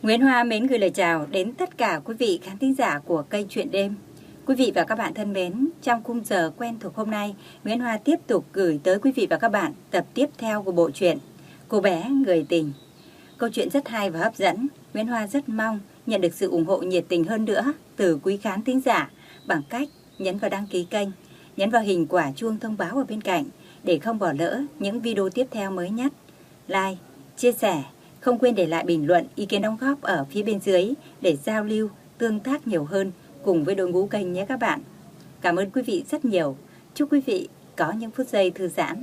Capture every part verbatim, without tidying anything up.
Nguyễn Hoa mến gửi lời chào đến tất cả quý vị khán thính giả của kênh Chuyện Đêm. Quý vị và các bạn thân mến, trong khung giờ quen thuộc hôm nay, Nguyễn Hoa tiếp tục gửi tới quý vị và các bạn tập tiếp theo của bộ truyện Cô bé người tình. Câu chuyện rất hay và hấp dẫn. Nguyễn Hoa rất mong nhận được sự ủng hộ nhiệt tình hơn nữa từ quý khán thính giả bằng cách nhấn vào đăng ký kênh, nhấn vào hình quả chuông thông báo ở bên cạnh để không bỏ lỡ những video tiếp theo mới nhất. Like, chia sẻ, không quên để lại bình luận, ý kiến đóng góp ở phía bên dưới để giao lưu, tương tác nhiều hơn cùng với đội ngũ kênh nhé các bạn. Cảm ơn quý vị rất nhiều. Chúc quý vị có những phút giây thư giãn.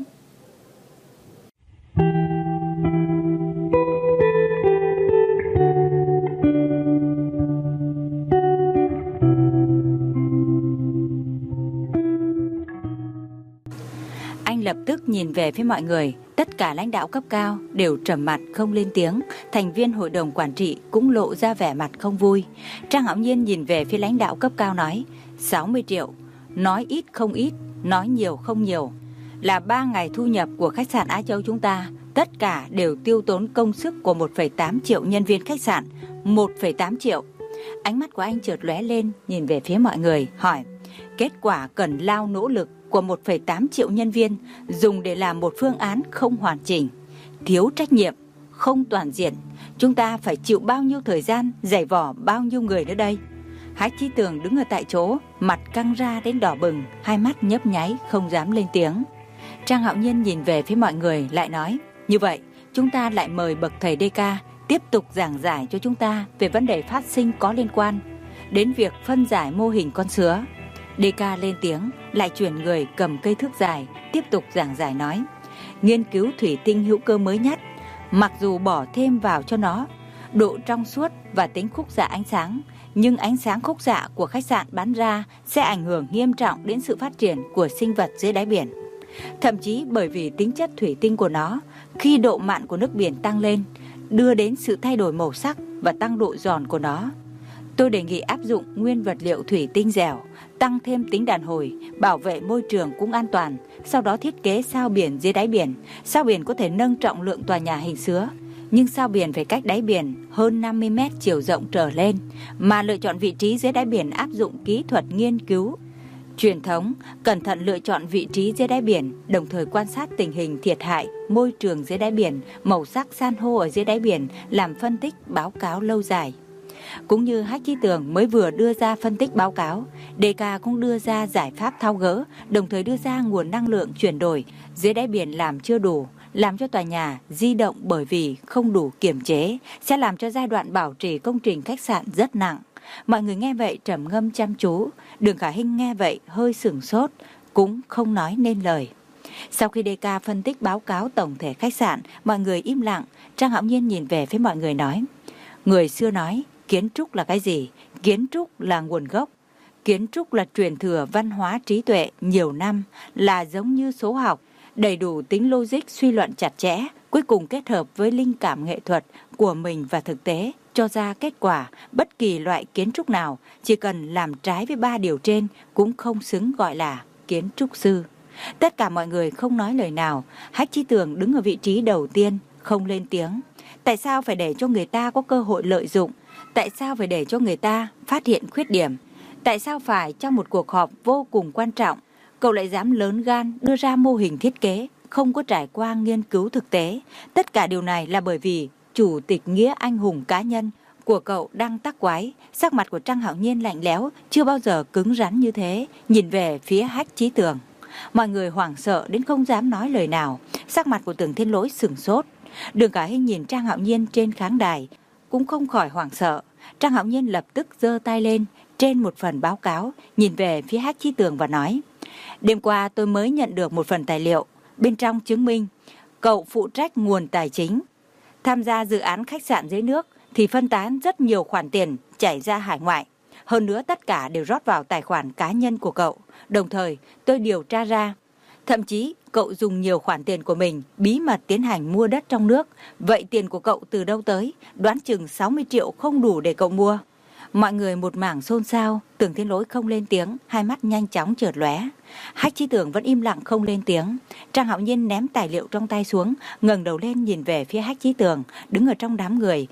Anh lập tức nhìn về phía mọi người. Tất cả lãnh đạo cấp cao đều trầm mặt không lên tiếng. Thành viên hội đồng quản trị cũng lộ ra vẻ mặt không vui. Trang Hạo Nhiên nhìn về phía lãnh đạo cấp cao nói: sáu mươi triệu, nói ít không ít, nói nhiều không nhiều. Là ba ngày thu nhập của khách sạn Á Châu chúng ta. Tất cả đều tiêu tốn công sức của một phẩy tám triệu nhân viên khách sạn. một phẩy tám triệu. Ánh mắt của anh chợt lóe lên, nhìn về phía mọi người, hỏi: kết quả cần lao nỗ lực của một phẩy tám triệu nhân viên dùng để làm một phương án không hoàn chỉnh, thiếu trách nhiệm, không toàn diện. Chúng ta phải chịu bao nhiêu thời gian, giày vò bao nhiêu người nữa đây? Hách Chí Tường đứng ở tại chỗ, mặt căng ra đến đỏ bừng, hai mắt nhấp nháy không dám lên tiếng. Trang Hạo Nhiên nhìn về phía mọi người lại nói: như vậy chúng ta lại mời bậc thầy đê ca tiếp tục giảng giải cho chúng ta về vấn đề phát sinh có liên quan đến việc phân giải mô hình con sứa. đê ca lên tiếng, lại chuyển người cầm cây thước dài, tiếp tục giảng giải nói: nghiên cứu thủy tinh hữu cơ mới nhất, mặc dù bỏ thêm vào cho nó độ trong suốt và tính khúc xạ ánh sáng, nhưng ánh sáng khúc xạ của khách sạn bán ra sẽ ảnh hưởng nghiêm trọng đến sự phát triển của sinh vật dưới đáy biển. Thậm chí bởi vì tính chất thủy tinh của nó, khi độ mặn của nước biển tăng lên, đưa đến sự thay đổi màu sắc và tăng độ giòn của nó. Tôi đề nghị áp dụng nguyên vật liệu thủy tinh dẻo, tăng thêm tính đàn hồi, bảo vệ môi trường cũng an toàn. Sau đó thiết kế sao biển dưới đáy biển. Sao biển có thể nâng trọng lượng tòa nhà hình sứa, nhưng sao biển phải cách đáy biển hơn năm mươi mét chiều rộng trở lên. Mà lựa chọn vị trí dưới đáy biển áp dụng kỹ thuật nghiên cứu truyền thống, cẩn thận lựa chọn vị trí dưới đáy biển, đồng thời quan sát tình hình thiệt hại môi trường dưới đáy biển, màu sắc san hô ở dưới đáy biển, làm phân tích báo cáo lâu dài. Cũng như Hách Chí Tường mới vừa đưa ra phân tích báo cáo, đê ca cũng đưa ra giải pháp tháo gỡ, đồng thời đưa ra nguồn năng lượng chuyển đổi dưới đáy biển làm chưa đủ, làm cho tòa nhà di động bởi vì không đủ kiềm chế, sẽ làm cho giai đoạn bảo trì công trình khách sạn rất nặng. Mọi người nghe vậy trầm ngâm chăm chú. Đường Khả Hinh nghe vậy hơi sửng sốt, cũng không nói nên lời. Sau khi đê ca phân tích báo cáo tổng thể khách sạn, mọi người im lặng. Trang Hạo Nhiên nhìn về phía mọi người nói: người xưa nói kiến trúc là cái gì? Kiến trúc là nguồn gốc. Kiến trúc là truyền thừa văn hóa trí tuệ nhiều năm, là giống như số học, đầy đủ tính logic suy luận chặt chẽ, cuối cùng kết hợp với linh cảm nghệ thuật của mình và thực tế, cho ra kết quả. Bất kỳ loại kiến trúc nào chỉ cần làm trái với ba điều trên cũng không xứng gọi là kiến trúc sư. Tất cả mọi người không nói lời nào. Hách Chí Tường đứng ở vị trí đầu tiên, không lên tiếng. Tại sao phải để cho người ta có cơ hội lợi dụng? Tại sao phải để cho người ta phát hiện khuyết điểm? Tại sao phải trong một cuộc họp vô cùng quan trọng, cậu lại dám lớn gan đưa ra mô hình thiết kế, không có trải qua nghiên cứu thực tế? Tất cả điều này là bởi vì chủ tịch nghĩa anh hùng cá nhân của cậu đang tắc quái. Sắc mặt của Trang Hạo Nhiên lạnh lẽo, chưa bao giờ cứng rắn như thế, nhìn về phía Hách Chí Tường. Mọi người hoảng sợ đến không dám nói lời nào. Sắc mặt của Tưởng Thiên Lỗi sửng sốt. Đường Khả Hinh nhìn Trang Hạo Nhiên trên khán đài cũng không khỏi hoảng sợ. Trang Hạo Nhiên lập tức giơ tay lên trên một phần báo cáo, nhìn về phía Hách Chí Tường và nói: đêm qua tôi mới nhận được một phần tài liệu, bên trong chứng minh cậu phụ trách nguồn tài chính. Tham gia dự án khách sạn dưới nước thì phân tán rất nhiều khoản tiền chảy ra hải ngoại. Hơn nữa tất cả đều rót vào tài khoản cá nhân của cậu. Đồng thời tôi điều tra ra, thậm chí cậu dùng nhiều khoản tiền của mình bí mật tiến hành mua đất trong nước. Vậy tiền của cậu từ đâu tới? Đoán chừng sáu mươi triệu không đủ để cậu mua. Mọi người một mảng xôn xao. Tưởng Thiên Lỗi không lên tiếng, hai mắt nhanh chóng chợt lóe. Hách Chí Tường vẫn im lặng không lên tiếng. Trang Hạo Nhiên ném tài liệu trong tay xuống, ngẩng đầu lên nhìn về phía Hách Chí Tường đứng ở trong đám người,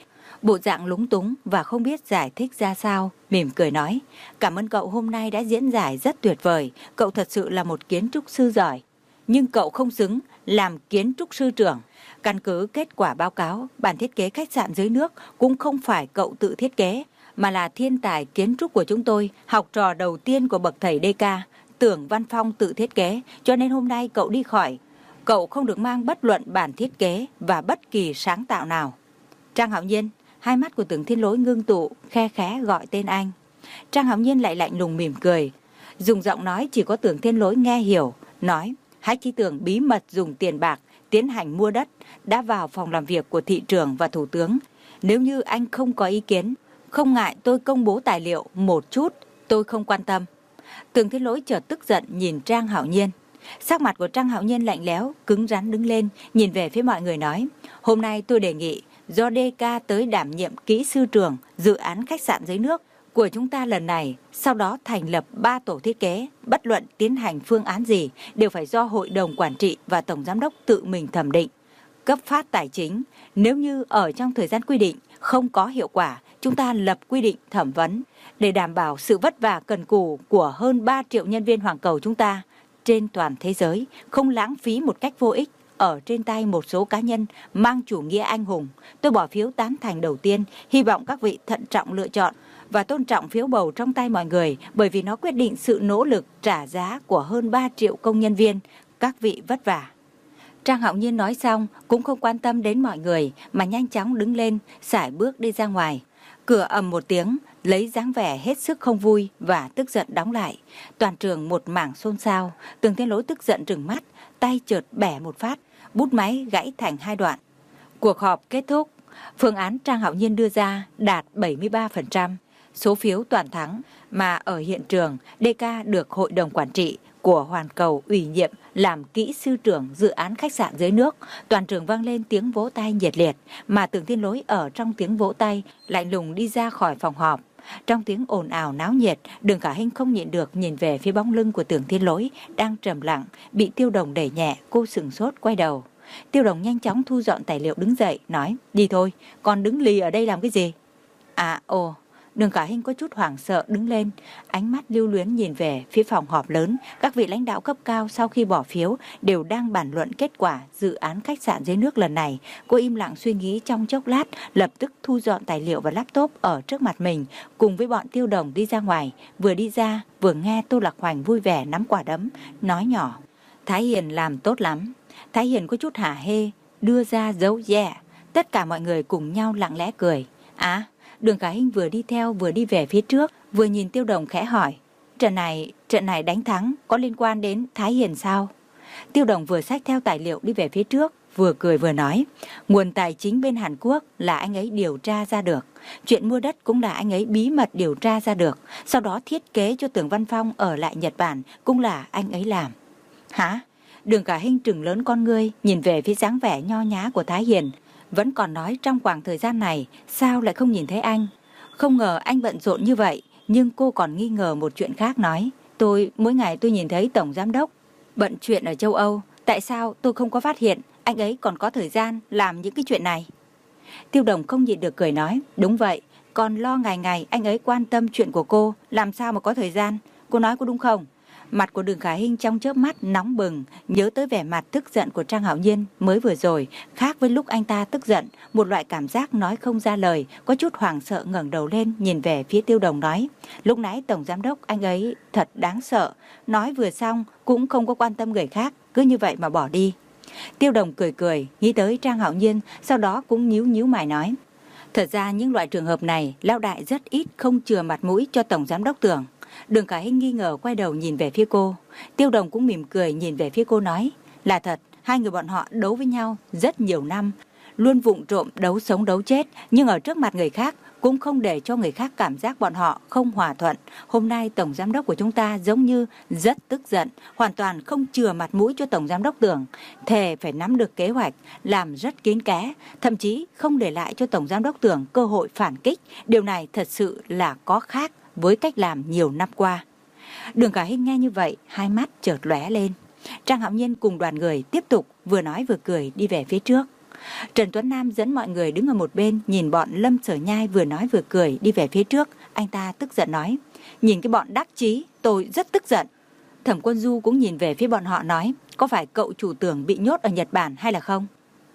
bộ dạng lúng túng và không biết giải thích ra sao, mỉm cười nói, cảm ơn cậu hôm nay đã diễn giải rất tuyệt vời, cậu thật sự là một kiến trúc sư giỏi. Nhưng cậu không xứng làm kiến trúc sư trưởng. Căn cứ kết quả báo cáo, bản thiết kế khách sạn dưới nước cũng không phải cậu tự thiết kế, mà là thiên tài kiến trúc của chúng tôi, học trò đầu tiên của bậc thầy đê ca, Tưởng Văn Phong tự thiết kế, cho nên hôm nay cậu đi khỏi. Cậu không được mang bất luận bản thiết kế và bất kỳ sáng tạo nào. Trang Hạo Nhiên, hai mắt của Tưởng Thiên Lỗi ngưng tụ, khe khẽ gọi tên anh. Trang Hạo Nhiên lại lạnh lùng mỉm cười, dùng giọng nói chỉ có Tưởng Thiên Lỗi nghe hiểu, nói, Hách Chí Tưởng bí mật dùng tiền bạc tiến hành mua đất, đã vào phòng làm việc của thị trưởng và thủ tướng. Nếu như anh không có ý kiến, không ngại tôi công bố tài liệu một chút, tôi không quan tâm. Tưởng Thiên Lỗi chợt tức giận nhìn Trang Hạo Nhiên. Sắc mặt của Trang Hạo Nhiên lạnh lẽo, cứng rắn đứng lên, nhìn về phía mọi người nói, hôm nay tôi đề nghị do đê ca tới đảm nhiệm kỹ sư trưởng dự án khách sạn dưới nước của chúng ta lần này, sau đó thành lập ba tổ thiết kế, bất luận tiến hành phương án gì đều phải do hội đồng quản trị và tổng giám đốc tự mình thẩm định, cấp phát tài chính. Nếu như ở trong thời gian quy định không có hiệu quả, chúng ta lập quy định thẩm vấn để đảm bảo sự vất vả cần cù của hơn ba triệu nhân viên Hoàng Cầu chúng ta trên toàn thế giới không lãng phí một cách vô ích ở trên tay một số cá nhân mang chủ nghĩa anh hùng. Tôi bỏ phiếu tán thành đầu tiên, hy vọng các vị thận trọng lựa chọn và tôn trọng phiếu bầu trong tay mọi người, bởi vì nó quyết định sự nỗ lực trả giá của hơn ba triệu công nhân viên. Các vị vất vả. Trang Hạo Nhiên nói xong cũng không quan tâm đến mọi người mà nhanh chóng đứng lên, sải bước đi ra ngoài. Cửa ầm một tiếng, lấy dáng vẻ hết sức không vui và tức giận đóng lại. Toàn trường một mảng xôn xao. Tưởng Thiên Lỗi tức giận trừng mắt, tay chợt bẻ một phát, bút máy gãy thành hai đoạn. Cuộc họp kết thúc. Phương án Trang Hạo Nhiên đưa ra đạt bảy mươi ba phần trăm số phiếu toàn thắng, mà ở hiện trường đê ca được hội đồng quản trị của Hoàn Cầu ủy nhiệm làm kỹ sư trưởng dự án khách sạn dưới nước. Toàn trường vang lên tiếng vỗ tay nhiệt liệt, mà Tưởng Thiên Lỗi ở trong tiếng vỗ tay lạnh lùng đi ra khỏi phòng họp. Trong tiếng ồn ào náo nhiệt, Đường Khả Hinh không nhịn được nhìn về phía bóng lưng của Tưởng Thiên Lỗi đang trầm lặng, bị Tiêu Đồng đẩy nhẹ. Cô sừng sốt quay đầu. Tiêu Đồng nhanh chóng thu dọn tài liệu đứng dậy, nói, đi thôi, còn đứng lì ở đây làm cái gì? À, ồ. Đường Khả Hinh có chút hoảng sợ đứng lên, ánh mắt lưu luyến nhìn về phía phòng họp lớn. Các vị lãnh đạo cấp cao sau khi bỏ phiếu đều đang bàn luận kết quả dự án khách sạn dưới nước lần này. Cô im lặng suy nghĩ trong chốc lát, lập tức thu dọn tài liệu và laptop ở trước mặt mình, cùng với bọn Tiêu Đồng đi ra ngoài. Vừa đi ra, vừa nghe Tô Lạc Hoành vui vẻ nắm quả đấm, nói nhỏ, Thái Hiền làm tốt lắm. Thái Hiền có chút hả hê, đưa ra dấu yeah. Tất cả mọi người cùng nhau lặng lẽ cười. À, Đường Khả Hinh vừa đi theo vừa đi về phía trước, vừa nhìn Tiêu Đồng khẽ hỏi, trận này, trận này đánh thắng có liên quan đến Thái Hiền sao? Tiêu Đồng vừa xách theo tài liệu đi về phía trước, vừa cười vừa nói, nguồn tài chính bên Hàn Quốc là anh ấy điều tra ra được, chuyện mua đất cũng là anh ấy bí mật điều tra ra được, sau đó thiết kế cho Tưởng Văn Phong ở lại Nhật Bản cũng là anh ấy làm. Hả? Đường Khả Hinh trừng lớn con ngươi, nhìn về phía dáng vẻ nho nhá của Thái Hiền, vẫn còn nói trong khoảng thời gian này sao lại không nhìn thấy anh. Không ngờ anh bận rộn như vậy, nhưng cô còn nghi ngờ một chuyện khác, nói, tôi mỗi ngày tôi nhìn thấy tổng giám đốc bận chuyện ở châu Âu, tại sao tôi không có phát hiện anh ấy còn có thời gian làm những cái chuyện này? Tiêu Đồng không nhịn được cười nói, đúng vậy, còn lo ngày ngày anh ấy quan tâm chuyện của cô, làm sao mà có thời gian, cô nói có đúng không? Mặt của Đường Khả Hinh trong chớp mắt nóng bừng, nhớ tới vẻ mặt tức giận của Trang Hạo Nhiên mới vừa rồi, khác với lúc anh ta tức giận, một loại cảm giác nói không ra lời, có chút hoảng sợ ngẩng đầu lên nhìn về phía Tiêu Đồng nói, lúc nãy tổng giám đốc anh ấy thật đáng sợ, nói vừa xong cũng không có quan tâm người khác, cứ như vậy mà bỏ đi. Tiêu Đồng cười cười, nghĩ tới Trang Hạo Nhiên, sau đó cũng nhíu nhíu mày nói, thật ra những loại trường hợp này lão đại rất ít không chừa mặt mũi cho tổng giám đốc Tưởng. Đường Khả Hinh nghi ngờ quay đầu nhìn về phía cô. Tiêu Đồng cũng mỉm cười nhìn về phía cô nói, là thật, hai người bọn họ đấu với nhau rất nhiều năm, luôn vụng trộm đấu sống đấu chết, nhưng ở trước mặt người khác cũng không để cho người khác cảm giác bọn họ không hòa thuận. Hôm nay tổng giám đốc của chúng ta giống như rất tức giận, hoàn toàn không chừa mặt mũi cho tổng giám đốc Tưởng, thề phải nắm được kế hoạch, làm rất kín kẽ, thậm chí không để lại cho tổng giám đốc Tưởng cơ hội phản kích. Điều này thật sự là có khác với cách làm nhiều năm qua. Đường Khả Hinh nghe như vậy, hai mắt chợt lóe lên. Trang Hạo Nhiên cùng đoàn người tiếp tục vừa nói vừa cười đi về phía trước. Trần Tuấn Nam dẫn mọi người đứng ở một bên, nhìn bọn Lâm Sở Nhai vừa nói vừa cười đi về phía trước. Anh ta tức giận nói, nhìn cái bọn đắc chí, tôi rất tức giận. Thẩm Quân Du cũng nhìn về phía bọn họ nói, có phải cậu chủ tưởng bị nhốt ở Nhật Bản hay là không?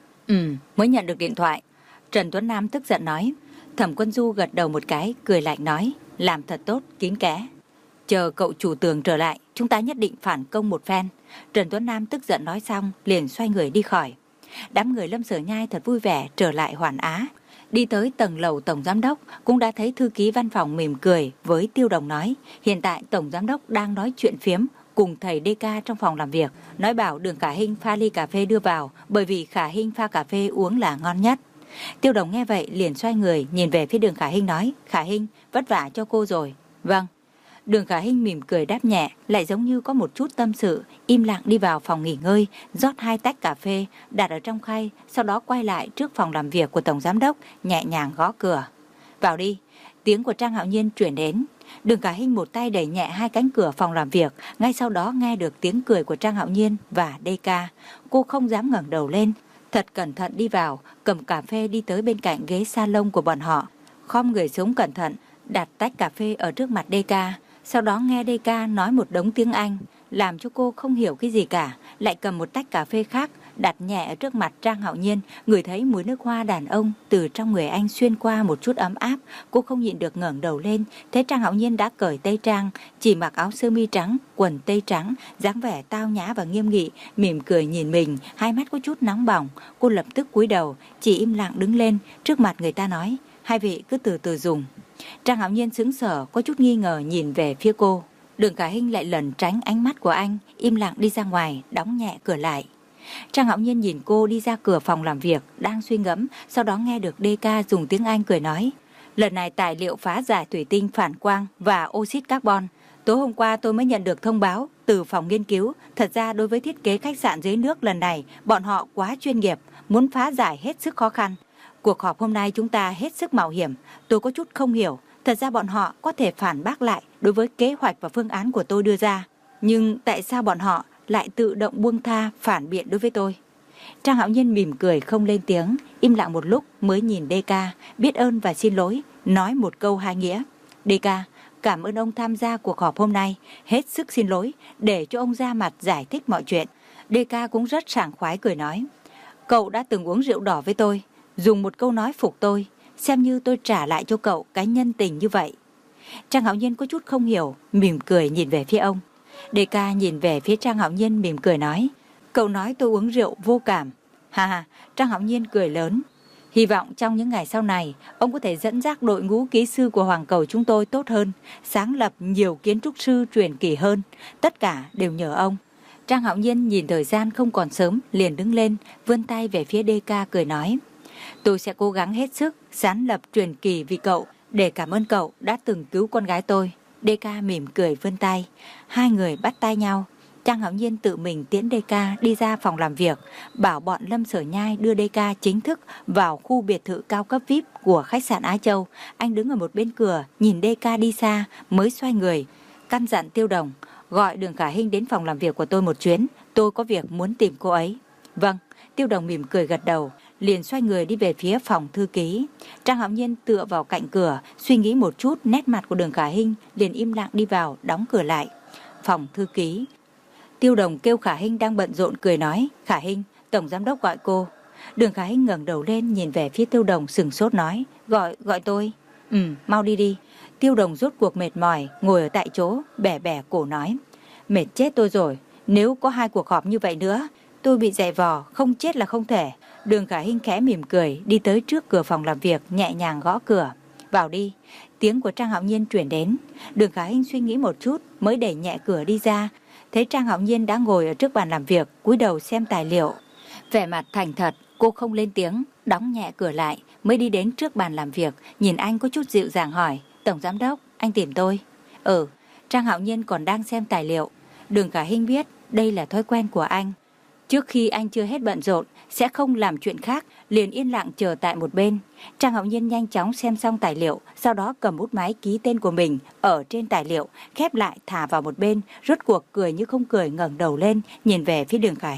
Ừ, mới nhận được điện thoại. Trần Tuấn Nam tức giận nói. Thẩm Quân Du gật đầu một cái, cười lạnh nói, làm thật tốt, kín kẽ. Chờ cậu chủ tường trở lại, chúng ta nhất định phản công một phen. Trần Tuấn Nam tức giận nói xong, liền xoay người đi khỏi. Đám người Lâm Sở Nhai thật vui vẻ trở lại Hoàn Á. Đi tới tầng lầu Tổng Giám Đốc, cũng đã thấy thư ký văn phòng mỉm cười với Tiêu Đồng nói, hiện tại Tổng Giám Đốc đang nói chuyện phiếm cùng thầy đê ca trong phòng làm việc, nói bảo Đường Khả Hinh pha ly cà phê đưa vào, bởi vì Khả Hinh pha cà phê uống là ngon nhất. Tiêu Đồng nghe vậy liền xoay người nhìn về phía Đường Khả Hinh nói, Khả Hinh, vất vả cho cô rồi. Vâng. Đường Khả Hinh mỉm cười đáp nhẹ, lại giống như có một chút tâm sự, im lặng đi vào phòng nghỉ ngơi, rót hai tách cà phê, đặt ở trong khay, sau đó quay lại trước phòng làm việc của Tổng Giám Đốc, nhẹ nhàng gõ cửa. Vào đi. Tiếng của Trang Hạo Nhiên truyền đến. Đường Khả Hinh một tay đẩy nhẹ hai cánh cửa phòng làm việc, ngay sau đó nghe được tiếng cười của Trang Hạo Nhiên và đê ca. Cô không dám ngẩng đầu lên, thật cẩn thận đi vào, cầm cà phê đi tới bên cạnh ghế salon của bọn họ, khom người xuống cẩn thận, đặt tách cà phê ở trước mặt đê ca. Sau đó nghe đê ca nói một đống tiếng Anh, làm cho cô không hiểu cái gì cả, lại cầm một tách cà phê khác, đặt nhẹ ở trước mặt Trang Hạo Nhiên, ngửi thấy mùi nước hoa đàn ông từ trong người anh xuyên qua một chút ấm áp. Cô không nhịn được ngẩng đầu lên, thấy Trang Hạo Nhiên đã cởi tây trang, chỉ mặc áo sơ mi trắng, quần tây trắng, dáng vẻ tao nhã và nghiêm nghị, mỉm cười nhìn mình, hai mắt có chút nóng bỏng. Cô lập tức cúi đầu, chỉ im lặng đứng lên, trước mặt người ta nói, hai vị cứ từ từ dùng. Trang Hạo Nhiên sững sờ, có chút nghi ngờ nhìn về phía cô. Đường Khả Hinh lại lẩn tránh ánh mắt của anh, im lặng đi ra ngoài, đóng nhẹ cửa lại. Trang Hạo Nhiên nhìn cô đi ra cửa phòng làm việc, đang suy ngẫm, sau đó nghe được đê ca dùng tiếng Anh cười nói, lần này tài liệu phá giải thủy tinh phản quang và oxit carbon. Tối hôm qua tôi mới nhận được thông báo từ phòng nghiên cứu, thật ra đối với thiết kế khách sạn dưới nước lần này, bọn họ quá chuyên nghiệp, muốn phá giải hết sức khó khăn. Cuộc họp hôm nay chúng ta hết sức mạo hiểm, tôi có chút không hiểu, thật ra bọn họ có thể phản bác lại đối với kế hoạch và phương án của tôi đưa ra, nhưng tại sao bọn họ lại tự động buông tha phản biện đối với tôi? Trang Hạo Nhiên mỉm cười không lên tiếng, im lặng một lúc mới nhìn đê ca, biết ơn và xin lỗi, nói một câu hai nghĩa. đê ca, cảm ơn ông tham gia cuộc họp hôm nay, hết sức xin lỗi, để cho ông ra mặt giải thích mọi chuyện. đê ca cũng rất sảng khoái cười nói, cậu đã từng uống rượu đỏ với tôi, dùng một câu nói phục tôi, xem như tôi trả lại cho cậu cái nhân tình như vậy. Trang Hạo Nhiên có chút không hiểu, mỉm cười nhìn về phía ông. đê ca nhìn về phía Trang Hạo Nhiên mỉm cười nói, cậu nói tôi uống rượu vô cảm. Ha ha, Trang Hạo Nhiên cười lớn. Hy vọng trong những ngày sau này, ông có thể dẫn dắt đội ngũ kỹ sư của Hoàng Cầu chúng tôi tốt hơn, sáng lập nhiều kiến trúc sư truyền kỳ hơn. Tất cả đều nhờ ông. Trang Hạo Nhiên nhìn thời gian không còn sớm, liền đứng lên, vươn tay về phía đê ca cười nói, tôi sẽ cố gắng hết sức sáng lập truyền kỳ vì cậu, để cảm ơn cậu đã từng cứu con gái tôi. đê ca mỉm cười vươn tay, hai người bắt tay nhau. Trang Hạo Nhiên tự mình tiễn đê ca đi ra phòng làm việc, bảo bọn Lâm Sở Nhai đưa đê ca chính thức vào khu biệt thự cao cấp vi ai pi của khách sạn Á Châu. Anh đứng ở một bên cửa, nhìn đê ca đi xa, mới xoay người, căn dặn Tiêu Đồng, gọi Đường Khả Hinh đến phòng làm việc của tôi một chuyến, tôi có việc muốn tìm cô ấy. Vâng, Tiêu Đồng mỉm cười gật đầu, liền xoay người đi về phía phòng thư ký. Trang Hạo Nhiên tựa vào cạnh cửa, suy nghĩ một chút, nét mặt của Đường Khả Hinh liền im lặng đi vào, đóng cửa lại. Phòng thư ký. Tiêu Đồng kêu Khả Hinh đang bận rộn cười nói, Khả Hinh, Tổng Giám Đốc gọi cô. Đường Khả Hinh ngẩng đầu lên nhìn về phía Tiêu Đồng sừng sốt nói, gọi, gọi tôi. Ừ, mau đi đi. Tiêu Đồng rốt cuộc mệt mỏi, ngồi ở tại chỗ, bẻ bẻ cổ nói, mệt chết tôi rồi, nếu có hai cuộc họp như vậy nữa, tôi bị dày vò, không chết là không thể. Đường Khả Hinh khẽ mỉm cười, đi tới trước cửa phòng làm việc, nhẹ nhàng gõ cửa. Vào đi. Tiếng của Trang Hạo Nhiên chuyển đến. Đường Khả Hinh suy nghĩ một chút, mới đẩy nhẹ cửa đi ra. Thấy Trang Hạo Nhiên đã ngồi ở trước bàn làm việc, cúi đầu xem tài liệu. Vẻ mặt thành thật, cô không lên tiếng, đóng nhẹ cửa lại, mới đi đến trước bàn làm việc, nhìn anh có chút dịu dàng hỏi, Tổng Giám Đốc, anh tìm tôi. Ừ, Trang Hạo Nhiên còn đang xem tài liệu. Đường Khả Hinh biết đây là thói quen của anh. Trước khi anh chưa hết bận rộn, sẽ không làm chuyện khác, liền yên lặng chờ tại một bên. Trang Hạo Nhiên nhanh chóng xem xong tài liệu, sau đó cầm bút máy ký tên của mình ở trên tài liệu, khép lại thả vào một bên, rốt cuộc cười như không cười ngẩng đầu lên, nhìn về phía Đường Khả Hinh.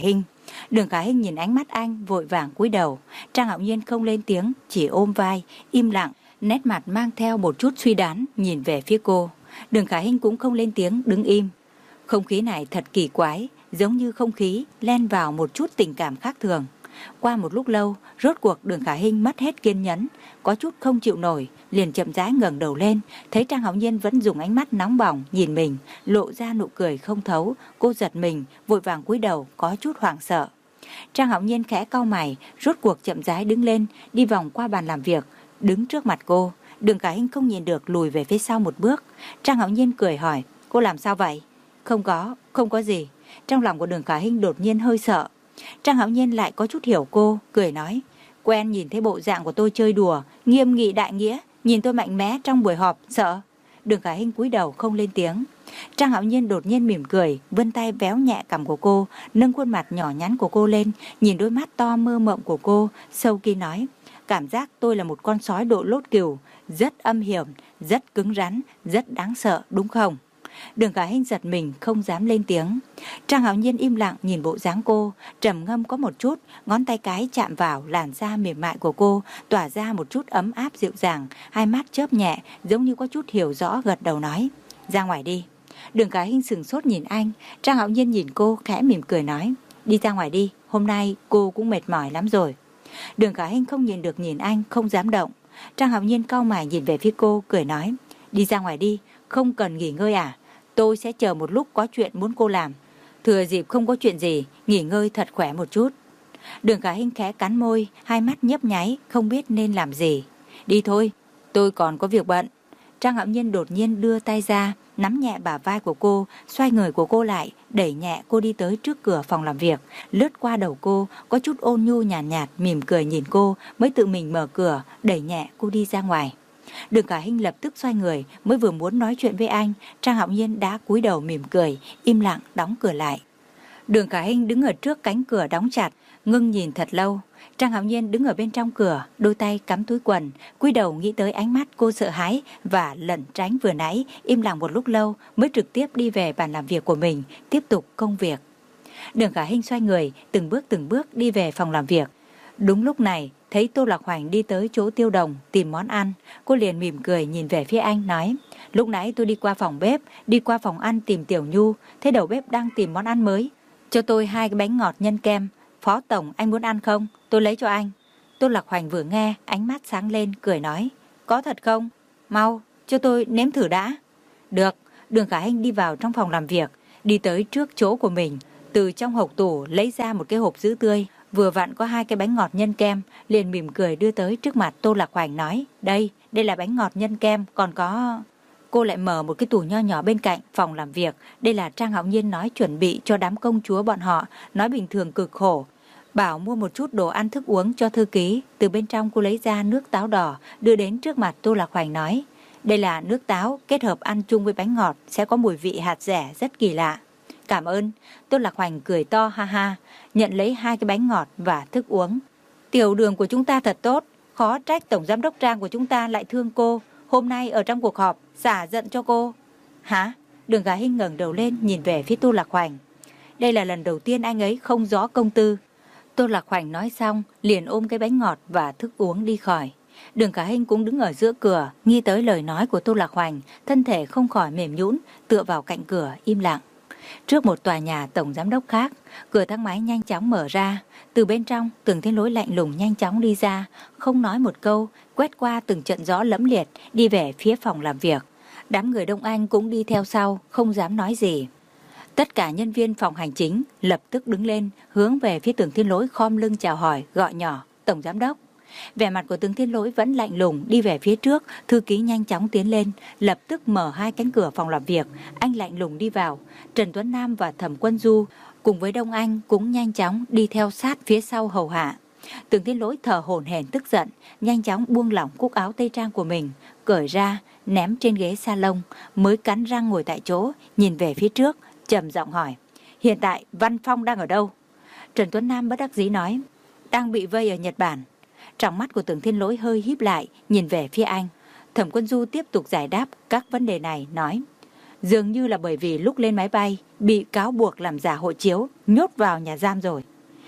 Đường Khả Hinh nhìn ánh mắt anh, vội vàng cúi đầu. Trang Hạo Nhiên không lên tiếng, chỉ ôm vai, im lặng, nét mặt mang theo một chút suy đoán, nhìn về phía cô. Đường Khả Hinh cũng không lên tiếng, đứng im. Không khí này thật kỳ quái, giống như không khí len vào một chút tình cảm khác thường. Qua một lúc lâu, rốt cuộc Đường Khả Hinh mất hết kiên nhẫn, có chút không chịu nổi, liền chậm rãi ngẩng đầu lên, thấy Trang Hạo Nhiên vẫn dùng ánh mắt nóng bỏng nhìn mình, lộ ra nụ cười không thấu. Cô giật mình, vội vàng cúi đầu, có chút hoảng sợ. Trang Hạo Nhiên khẽ cau mày, rốt cuộc chậm rãi đứng lên, đi vòng qua bàn làm việc, đứng trước mặt cô. Đường Khả Hinh không nhìn được, lùi về phía sau một bước. Trang Hạo Nhiên cười hỏi, cô làm sao vậy? Không có, không có gì. Trong lòng của Đường Khả Hinh đột nhiên hơi sợ. Trang Hạo Nhiên lại có chút hiểu cô, cười nói, quen nhìn thấy bộ dạng của tôi chơi đùa, nghiêm nghị đại nghĩa, nhìn tôi mạnh mẽ trong buổi họp, sợ. Đường Khả Hinh cúi đầu không lên tiếng. Trang Hạo Nhiên đột nhiên mỉm cười, vươn tay véo nhẹ cằm của cô, nâng khuôn mặt nhỏ nhắn của cô lên, nhìn đôi mắt to mơ mộng của cô, sâu kín nói, cảm giác tôi là một con sói độ lốt cừu, rất âm hiểm, rất cứng rắn, rất đáng sợ, đúng không? Đường Khả Hinh giật mình, không dám lên tiếng. Trang Hạo Nhiên im lặng nhìn bộ dáng cô, trầm ngâm có một chút, ngón tay cái chạm vào làn da mềm mại của cô, tỏa ra một chút ấm áp dịu dàng, hai mắt chớp nhẹ, giống như có chút hiểu rõ, gật đầu nói, ra ngoài đi. Đường Khả Hinh sừng sốt nhìn anh. Trang Hạo Nhiên nhìn cô, khẽ mỉm cười nói, đi ra ngoài đi, hôm nay cô cũng mệt mỏi lắm rồi. Đường Khả Hinh không nhìn được nhìn anh, không dám động. Trang Hạo Nhiên cau mày nhìn về phía cô, cười nói, đi ra ngoài đi, không cần nghỉ ngơi à? Tôi sẽ chờ một lúc có chuyện muốn cô làm. Thừa dịp không có chuyện gì, nghỉ ngơi thật khỏe một chút. Đường Khả Hinh khẽ cắn môi, hai mắt nhấp nháy, không biết nên làm gì. Đi thôi, tôi còn có việc bận. Trang Hạo Nhiên đột nhiên đưa tay ra, nắm nhẹ bả vai của cô, xoay người của cô lại, đẩy nhẹ cô đi tới trước cửa phòng làm việc, lướt qua đầu cô, có chút ôn nhu nhàn nhạt, nhạt, mỉm cười nhìn cô, mới tự mình mở cửa, đẩy nhẹ cô đi ra ngoài. Đường Khả Hinh lập tức xoay người, mới vừa muốn nói chuyện với anh, Trang Hạo Nhiên đã cúi đầu mỉm cười, im lặng đóng cửa lại. Đường Khả Hinh đứng ở trước cánh cửa đóng chặt, ngưng nhìn thật lâu. Trang Hạo Nhiên đứng ở bên trong cửa, đôi tay cắm túi quần, cúi đầu nghĩ tới ánh mắt cô sợ hãi và lẩn tránh vừa nãy, im lặng một lúc lâu mới trực tiếp đi về bàn làm việc của mình, tiếp tục công việc. Đường Khả Hinh xoay người, từng bước từng bước đi về phòng làm việc. Đúng lúc này, thấy Tô Lạc Hoành đi tới chỗ Tiêu Đồng tìm món ăn, cô liền mỉm cười nhìn về phía anh nói, lúc nãy tôi đi qua phòng bếp, đi qua phòng ăn tìm Tiểu Nhu, thấy đầu bếp đang tìm món ăn mới, cho tôi hai cái bánh ngọt nhân kem. Phó tổng, anh muốn ăn không? Tôi lấy cho anh. Tô Lạc Hoành vừa nghe, ánh mắt sáng lên, cười nói, có thật không? Mau, cho tôi nếm thử đã. Được. Đường Khả Hinh đi vào trong phòng làm việc, đi tới trước chỗ của mình, từ trong hộc tủ lấy ra một cái hộp sữa tươi, vừa vặn có hai cái bánh ngọt nhân kem, liền mỉm cười đưa tới trước mặt Tô Lạc Hoành nói, đây, đây là bánh ngọt nhân kem, còn có... Cô lại mở một cái tủ nho nhỏ bên cạnh phòng làm việc, đây là Trang Hạo Nhiên nói chuẩn bị cho đám công chúa bọn họ, nói bình thường cực khổ, bảo mua một chút đồ ăn thức uống cho thư ký. Từ bên trong cô lấy ra nước táo đỏ, đưa đến trước mặt Tô Lạc Hoành nói, đây là nước táo kết hợp ăn chung với bánh ngọt, sẽ có mùi vị hạt dẻ rất kỳ lạ. Cảm ơn. Tô Lạc Hoành cười to ha ha, nhận lấy hai cái bánh ngọt và thức uống. Tiểu Đường của chúng ta thật tốt, khó trách tổng giám đốc Trang của chúng ta lại thương cô, hôm nay ở trong cuộc họp xả giận cho cô. Hả? Đường Khả Hinh ngẩng đầu lên nhìn về phía Tô Lạc Hoành. Đây là lần đầu tiên anh ấy không rõ công tư. Tô Lạc Hoành nói xong, liền ôm cái bánh ngọt và thức uống đi khỏi. Đường Khả Hinh cũng đứng ở giữa cửa, nghe tới lời nói của Tô Lạc Hoành, thân thể không khỏi mềm nhũn, tựa vào cạnh cửa im lặng. Trước một tòa nhà tổng giám đốc khác, cửa thang máy nhanh chóng mở ra, từ bên trong Tưởng Thiên Lỗi lạnh lùng nhanh chóng đi ra, không nói một câu, quét qua từng trận gió lẫm liệt, đi về phía phòng làm việc. Đám người Đông Anh cũng đi theo sau, không dám nói gì. Tất cả nhân viên phòng hành chính lập tức đứng lên, hướng về phía Tưởng Thiên Lỗi khom lưng chào hỏi, gọi nhỏ, tổng giám đốc. Vẻ mặt của Tưởng Thiên Lỗi vẫn lạnh lùng, đi về phía trước, thư ký nhanh chóng tiến lên, lập tức mở hai cánh cửa phòng làm việc, anh lạnh lùng đi vào. Trần Tuấn Nam và Thẩm Quân Du cùng với Đông Anh cũng nhanh chóng đi theo sát phía sau hầu hạ. Tưởng Thiên Lỗi thở hổn hển tức giận, nhanh chóng buông lỏng cúc áo tây trang của mình, cởi ra, ném trên ghế salon, mới cắn răng ngồi tại chỗ, nhìn về phía trước, trầm giọng hỏi, hiện tại Văn Phong đang ở đâu? Trần Tuấn Nam bất đắc dĩ nói, đang bị vây ở Nhật Bản. Trong mắt của Tưởng Thiên Lỗi hơi híp lại, nhìn về phía anh. Thẩm Quân Du tiếp tục giải đáp các vấn đề này, nói, dường như là bởi vì lúc lên máy bay bị cáo buộc làm giả hộ chiếu, nhốt vào nhà giam rồi.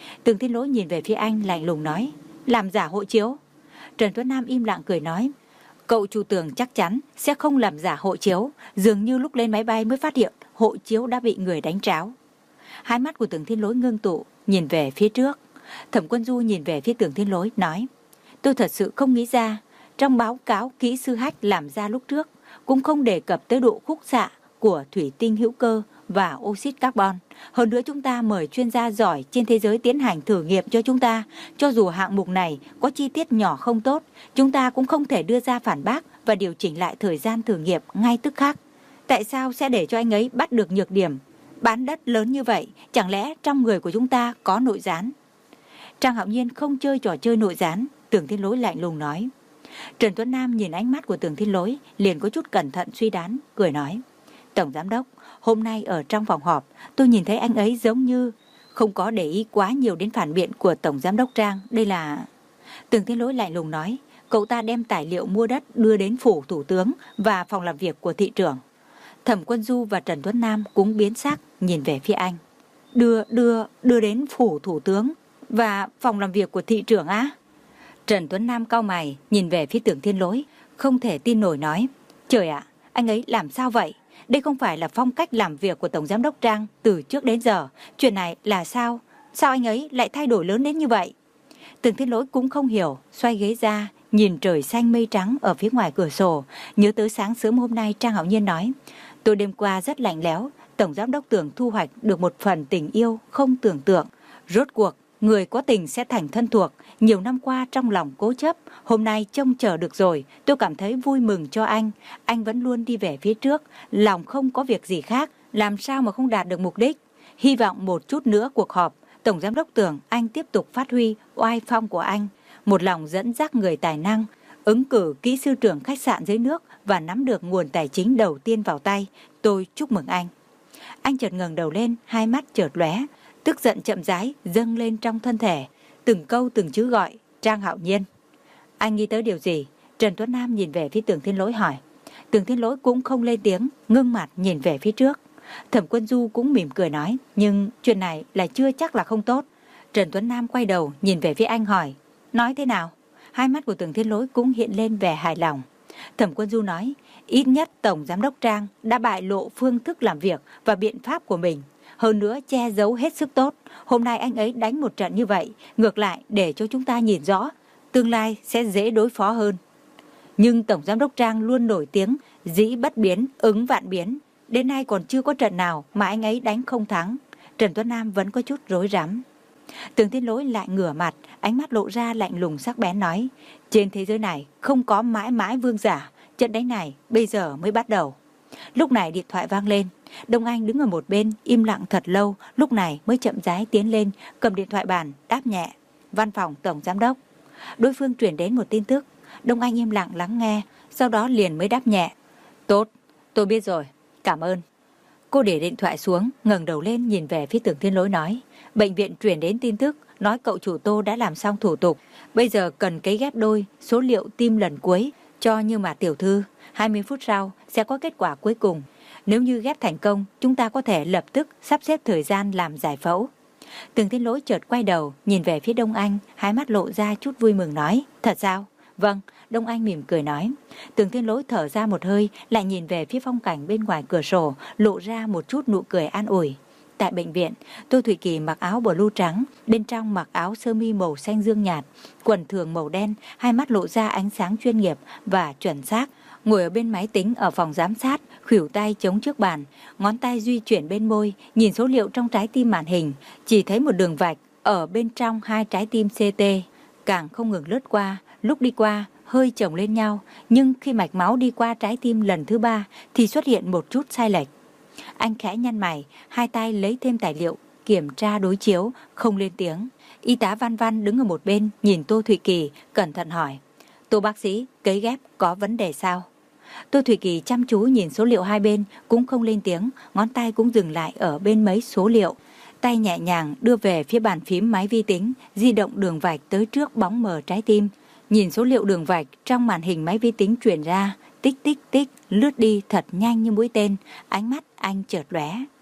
Tường Thiên Lỗi nhìn về phía anh lạnh lùng nói, làm giả hộ chiếu. Trần Tuấn Nam im lặng cười nói, cậu chủ Tường chắc chắn sẽ không làm giả hộ chiếu, dường như lúc lên máy bay mới phát hiện hộ chiếu đã bị người đánh tráo. Hai mắt của Tường Thiên Lỗi ngưng tụ, nhìn về phía trước. Thẩm Quân Du nhìn về phía Tường Thiên Lỗi nói, tôi thật sự không nghĩ ra, trong báo cáo kỹ sư Hách làm ra lúc trước cũng không đề cập tới độ khúc xạ của thủy tinh hữu cơ và oxit carbon. Hơn nữa chúng ta mời chuyên gia giỏi trên thế giới tiến hành thử nghiệm cho chúng ta. Cho dù hạng mục này có chi tiết nhỏ không tốt, chúng ta cũng không thể đưa ra phản bác và điều chỉnh lại thời gian thử nghiệm ngay tức khắc. Tại sao sẽ để cho anh ấy bắt được nhược điểm bán đất lớn như vậy? Chẳng lẽ trong người của chúng ta có nội gián? Trang Hạo Nhiên không chơi trò chơi nội gián, Tường Thiên Lỗi lạnh lùng nói. Trần Tuấn Nam nhìn ánh mắt của Tường Thiên Lỗi liền có chút cẩn thận suy đoán, cười nói, Tổng Giám Đốc, hôm nay ở trong phòng họp tôi nhìn thấy anh ấy giống như không có để ý quá nhiều đến phản biện của Tổng Giám Đốc Trang. Đây là... Tường Thiên Lỗi lạnh lùng nói, cậu ta đem tài liệu mua đất đưa đến phủ thủ tướng và phòng làm việc của thị trưởng. Thẩm Quân Du và Trần Tuấn Nam cũng biến sắc nhìn về phía anh. Đưa, đưa, đưa đến phủ thủ tướng và phòng làm việc của thị trưởng á? Trần Tuấn Nam cau mày nhìn về phía Tường Thiên Lỗi, không thể tin nổi nói, trời ạ, anh ấy làm sao vậy? Đây không phải là phong cách làm việc của Tổng Giám Đốc Trang từ trước đến giờ. Chuyện này là sao? Sao anh ấy lại thay đổi lớn đến như vậy? Tường Thiên Lỗi cũng không hiểu, xoay ghế ra, nhìn trời xanh mây trắng ở phía ngoài cửa sổ. Nhớ tới sáng sớm hôm nay Trang Hạo Nhiên nói, tôi đêm qua rất lạnh lẽo, Tổng Giám Đốc Tưởng thu hoạch được một phần tình yêu không tưởng tượng. Rốt cuộc, người có tình sẽ thành thân thuộc. Nhiều năm qua trong lòng cố chấp, hôm nay trông chờ được rồi, tôi cảm thấy vui mừng cho anh. Anh vẫn luôn đi về phía trước, lòng không có việc gì khác, làm sao mà không đạt được mục đích. Hy vọng một chút nữa cuộc họp, Tổng Giám Đốc Tưởng anh tiếp tục phát huy oai phong của anh, một lòng dẫn dắt người tài năng, ứng cử kỹ sư trưởng khách sạn dưới nước và nắm được nguồn tài chính đầu tiên vào tay. Tôi chúc mừng anh. Anh chợt ngẩng đầu lên, hai mắt chợt lóe, tức giận chậm rãi dâng lên trong thân thể, từng câu từng chữ gọi, Trang Hạo Nhiên. Anh nghĩ tới điều gì? Trần Tuấn Nam nhìn về phía Tường Thiên Lỗi hỏi. Tường Thiên Lỗi cũng không lên tiếng, ngưng mặt nhìn về phía trước. Thẩm Quân Du cũng mỉm cười nói, nhưng chuyện này là chưa chắc là không tốt. Trần Tuấn Nam quay đầu nhìn về phía anh hỏi, nói thế nào? Hai mắt của Tường Thiên Lỗi cũng hiện lên vẻ hài lòng. Thẩm Quân Du nói, ít nhất Tổng Giám Đốc Trang đã bại lộ phương thức làm việc và biện pháp của mình. Hơn nữa che giấu hết sức tốt. Hôm nay anh ấy đánh một trận như vậy, ngược lại để cho chúng ta nhìn rõ, tương lai sẽ dễ đối phó hơn. Nhưng Tổng Giám Đốc Trang luôn nổi tiếng dĩ bất biến, ứng vạn biến. Đến nay còn chưa có trận nào mà anh ấy đánh không thắng. Trần Tuấn Nam vẫn có chút rối rắm. Tường Thiên Lỗi lại ngửa mặt, ánh mắt lộ ra lạnh lùng sắc bén nói, trên thế giới này không có mãi mãi vương giả, trận đánh này bây giờ mới bắt đầu. Lúc này điện thoại vang lên. Đông Anh đứng ở một bên im lặng thật lâu, lúc này mới chậm rãi tiến lên, cầm điện thoại bàn đáp nhẹ, văn phòng Tổng Giám Đốc. Đối phương truyền đến một tin tức. Đông Anh im lặng lắng nghe, sau đó liền mới đáp nhẹ, tốt, tôi biết rồi, cảm ơn. Cô để điện thoại xuống, ngẩng đầu lên nhìn về phía Tường Thiên Lỗi nói, bệnh viện truyền đến tin tức nói cậu chủ Tô đã làm xong thủ tục, bây giờ cần cấy ghép đôi số liệu tim lần cuối cho Như Mạt tiểu thư. Hai mươi phút sau sẽ có kết quả cuối cùng. Nếu như ghép thành công, chúng ta có thể lập tức sắp xếp thời gian làm giải phẫu. Tường Thiên Lỗi chợt quay đầu nhìn về phía Đông Anh, hai mắt lộ ra chút vui mừng nói, thật sao? Vâng. Đông Anh mỉm cười nói. Tường Thiên Lỗi thở ra một hơi, lại nhìn về phía phong cảnh bên ngoài cửa sổ, lộ ra một chút nụ cười an ủi. Tại bệnh viện, Tô Thụy Kỳ mặc áo blue trắng, bên trong mặc áo sơ mi màu xanh dương nhạt, quần thường màu đen, hai mắt lộ ra ánh sáng chuyên nghiệp và chuẩn xác. Ngồi ở bên máy tính ở phòng giám sát, khuỷu tay chống trước bàn, ngón tay di chuyển bên môi, nhìn số liệu trong trái tim màn hình, chỉ thấy một đường vạch ở bên trong hai trái tim xê tê, càng không ngừng lướt qua, lúc đi qua hơi chồng lên nhau, nhưng khi mạch máu đi qua trái tim lần thứ ba thì xuất hiện một chút sai lệch. Anh khẽ nhăn mày, hai tay lấy thêm tài liệu, kiểm tra đối chiếu, không lên tiếng. Y tá Văn Văn đứng ở một bên, nhìn Tô Thụy Kỳ, cẩn thận hỏi, Tô bác sĩ, cấy ghép có vấn đề sao? Tô Thụy Kỳ chăm chú nhìn số liệu hai bên, cũng không lên tiếng, ngón tay cũng dừng lại ở bên mấy số liệu. Tay nhẹ nhàng đưa về phía bàn phím máy vi tính, di động đường vạch tới trước bóng mờ trái tim. Nhìn số liệu đường vạch trong màn hình máy vi tính truyền ra, tích tích tích, lướt đi thật nhanh như mũi tên, ánh mắt anh chợt lóe.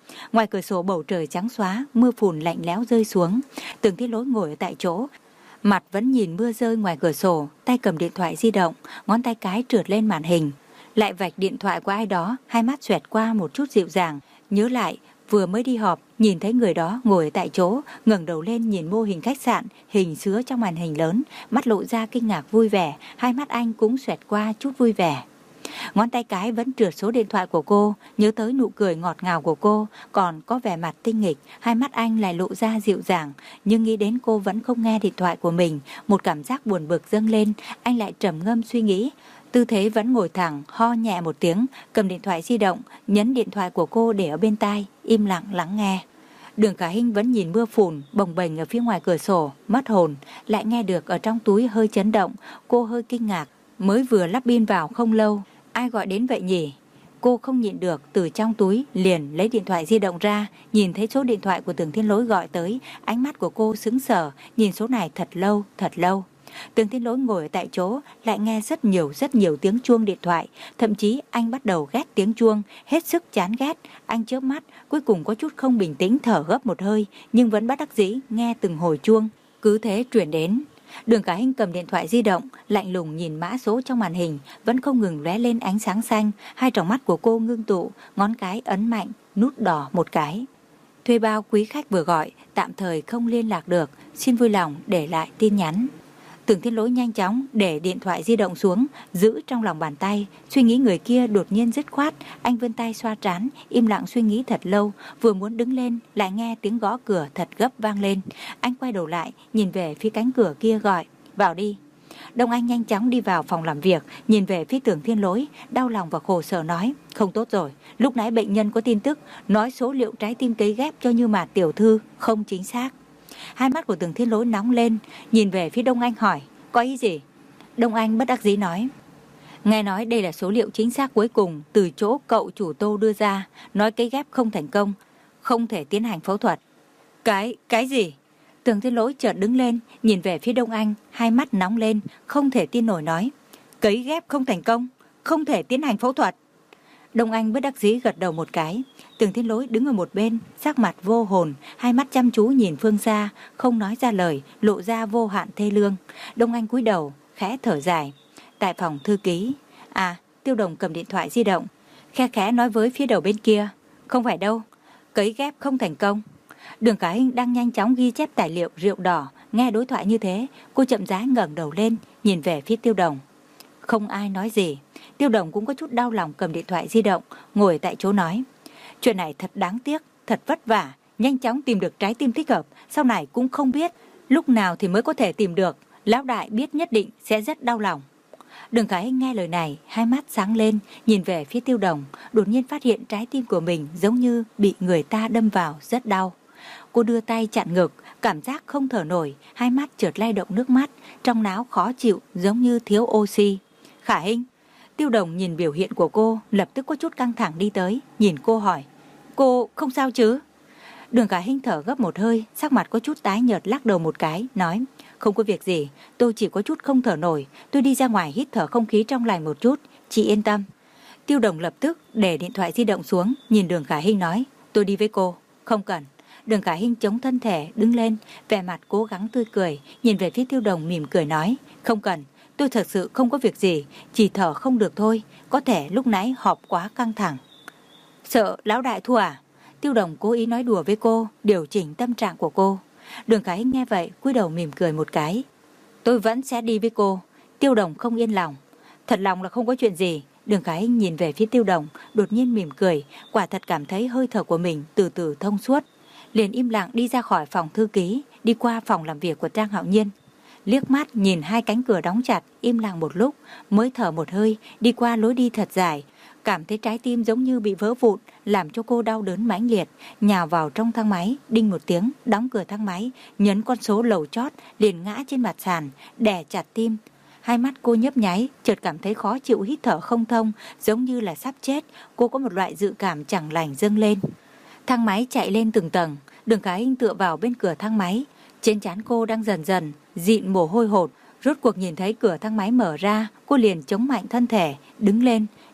Ngoài cửa sổ bầu trời trắng xóa, mưa phùn lạnh lẽo rơi xuống. Tưởng Thiên Lỗi ngồi ở tại chỗ, mặt vẫn nhìn mưa rơi ngoài cửa sổ, tay cầm điện thoại di động, ngón tay cái trượt lên màn hình, lại vạch điện thoại của ai đó, hai mắt xoẹt qua một chút dịu dàng, nhớ lại vừa mới đi họp, nhìn thấy người đó ngồi ở tại chỗ, ngẩng đầu lên nhìn mô hình khách sạn, hình sứa trong màn hình lớn, mắt lộ ra kinh ngạc vui vẻ, hai mắt anh cũng xoẹt qua chút vui vẻ. Ngón tay cái vẫn trượt số điện thoại của cô, nhớ tới nụ cười ngọt ngào của cô, còn có vẻ mặt tinh nghịch, hai mắt anh lại lộ ra dịu dàng, nhưng nghĩ đến cô vẫn không nghe điện thoại của mình, một cảm giác buồn bực dâng lên, anh lại trầm ngâm suy nghĩ. Tư thế vẫn ngồi thẳng, ho nhẹ một tiếng, cầm điện thoại di động, nhấn điện thoại của cô để ở bên tai, im lặng lắng nghe. Đường Khả Hinh vẫn nhìn mưa phùn bồng bềnh ở phía ngoài cửa sổ, mất hồn, lại nghe được ở trong túi hơi chấn động, cô hơi kinh ngạc, mới vừa lắp pin vào không lâu, ai gọi đến vậy nhỉ? Cô không nhịn được, từ trong túi liền lấy điện thoại di động ra, nhìn thấy số điện thoại của Tưởng Thiên Lỗi gọi tới, ánh mắt của cô sững sờ, nhìn số này thật lâu, thật lâu. Tưởng Thiên Lỗi ngồi ở tại chỗ, lại nghe rất nhiều rất nhiều tiếng chuông điện thoại, thậm chí anh bắt đầu ghét tiếng chuông, hết sức chán ghét. Anh chớp mắt, cuối cùng có chút không bình tĩnh thở gấp một hơi, nhưng vẫn bất đắc dĩ nghe từng hồi chuông, cứ thế truyền đến. Đường Khả Hinh cầm điện thoại di động, lạnh lùng nhìn mã số trong màn hình, vẫn không ngừng lóe lên ánh sáng xanh, hai tròng mắt của cô ngưng tụ, ngón cái ấn mạnh, nút đỏ một cái. Thuê bao quý khách vừa gọi, tạm thời không liên lạc được, xin vui lòng để lại tin nhắn. Tưởng Thiên Lỗi nhanh chóng để điện thoại di động xuống, giữ trong lòng bàn tay, suy nghĩ người kia đột nhiên dứt khoát, anh vươn tay xoa trán, im lặng suy nghĩ thật lâu, vừa muốn đứng lên, lại nghe tiếng gõ cửa thật gấp vang lên. Anh quay đầu lại, nhìn về phía cánh cửa kia gọi, vào đi. Đông Anh nhanh chóng đi vào phòng làm việc, nhìn về phía Tưởng Thiên Lỗi, đau lòng và khổ sở nói, không tốt rồi, lúc nãy bệnh nhân có tin tức, nói số liệu trái tim cấy ghép cho Như Mạt tiểu thư không chính xác. Hai mắt của Tưởng Thiên Lỗi nóng lên, nhìn về phía Đông Anh hỏi, có ý gì? Đông Anh bất đắc dĩ nói, nghe nói đây là số liệu chính xác cuối cùng từ chỗ cậu chủ Tô đưa ra, nói cấy ghép không thành công, không thể tiến hành phẫu thuật. Cái, cái gì? Tưởng Thiên Lỗi chợt đứng lên, nhìn về phía Đông Anh, hai mắt nóng lên, không thể tin nổi nói, cấy ghép không thành công, không thể tiến hành phẫu thuật. Đông Anh bất đắc dĩ gật đầu một cái. Tưởng Thiên Lỗi đứng ở một bên, sắc mặt vô hồn, hai mắt chăm chú nhìn phương xa, không nói ra lời, lộ ra vô hạn thê lương. Đông Anh cúi đầu, khẽ thở dài. Tại phòng thư ký, à, Tiêu Đồng cầm điện thoại di động, khe khẽ nói với phía đầu bên kia, không phải đâu, cấy ghép không thành công. Đường Khả Hinh đang nhanh chóng ghi chép tài liệu rượu đỏ, nghe đối thoại như thế, cô chậm rãi ngẩng đầu lên, nhìn về phía Tiêu Đồng. Không ai nói gì. Tiêu Đồng cũng có chút đau lòng cầm điện thoại di động, ngồi tại chỗ nói, chuyện này thật đáng tiếc, thật vất vả, nhanh chóng tìm được trái tim thích hợp, sau này cũng không biết lúc nào thì mới có thể tìm được, lão đại biết nhất định sẽ rất đau lòng. Đường Khả Hinh nghe lời này, hai mắt sáng lên, nhìn về phía Tiêu Đồng, đột nhiên phát hiện trái tim của mình giống như bị người ta đâm vào, rất đau. Cô đưa tay chặn ngực, cảm giác không thở nổi, hai mắt chợt lay động nước mắt, trong não khó chịu giống như thiếu oxy. Khả Hinh. Tiêu Đồng nhìn biểu hiện của cô, lập tức có chút căng thẳng đi tới, nhìn cô hỏi, cô không sao chứ? Đường Khả Hinh thở gấp một hơi, sắc mặt có chút tái nhợt lắc đầu một cái, nói, không có việc gì, tôi chỉ có chút không thở nổi, tôi đi ra ngoài hít thở không khí trong lành một chút, chị yên tâm. Tiêu Đồng lập tức để điện thoại di động xuống, nhìn Đường Khả Hinh nói, tôi đi với cô. Không cần. Đường Khả Hinh chống thân thể, đứng lên, vẻ mặt cố gắng tươi cười, nhìn về phía Tiêu Đồng mỉm cười nói, không cần. Tôi thật sự không có việc gì, chỉ thở không được thôi, có thể lúc nãy họp quá căng thẳng. Sợ lão đại thua à? Tiêu Đồng cố ý nói đùa với cô, điều chỉnh tâm trạng của cô. Đường Khả Hinh nghe vậy, cúi đầu mỉm cười một cái. Tôi vẫn sẽ đi với cô. Tiêu Đồng không yên lòng. Thật lòng là không có chuyện gì. Đường Khả Hinh nhìn về phía Tiêu Đồng, đột nhiên mỉm cười, quả thật cảm thấy hơi thở của mình từ từ thông suốt. Liền im lặng đi ra khỏi phòng thư ký, đi qua phòng làm việc của Trang Hạo Nhiên. Liếc mắt nhìn hai cánh cửa đóng chặt, im lặng một lúc, mới thở một hơi, đi qua lối đi thật dài, cảm thấy trái tim giống như bị vỡ vụn, làm cho cô đau đớn mãnh liệt, nhào vào trong thang máy, đinh một tiếng, đóng cửa thang máy, nhấn con số lầu chót, liền ngã trên mặt sàn, đè chặt tim. Hai mắt cô nhấp nháy, chợt cảm thấy khó chịu, hít thở không thông, giống như là sắp chết, cô có một loại dự cảm chẳng lành dâng lên. Thang máy chạy lên từng tầng, Đường Khả Hinh tựa vào bên cửa thang máy, trên trán cô đang dần dần dịn mồ hôi hột. Rốt cuộc nhìn thấy cửa thang máy mở ra, cô liền chống mạnh thân thể, đứng lên,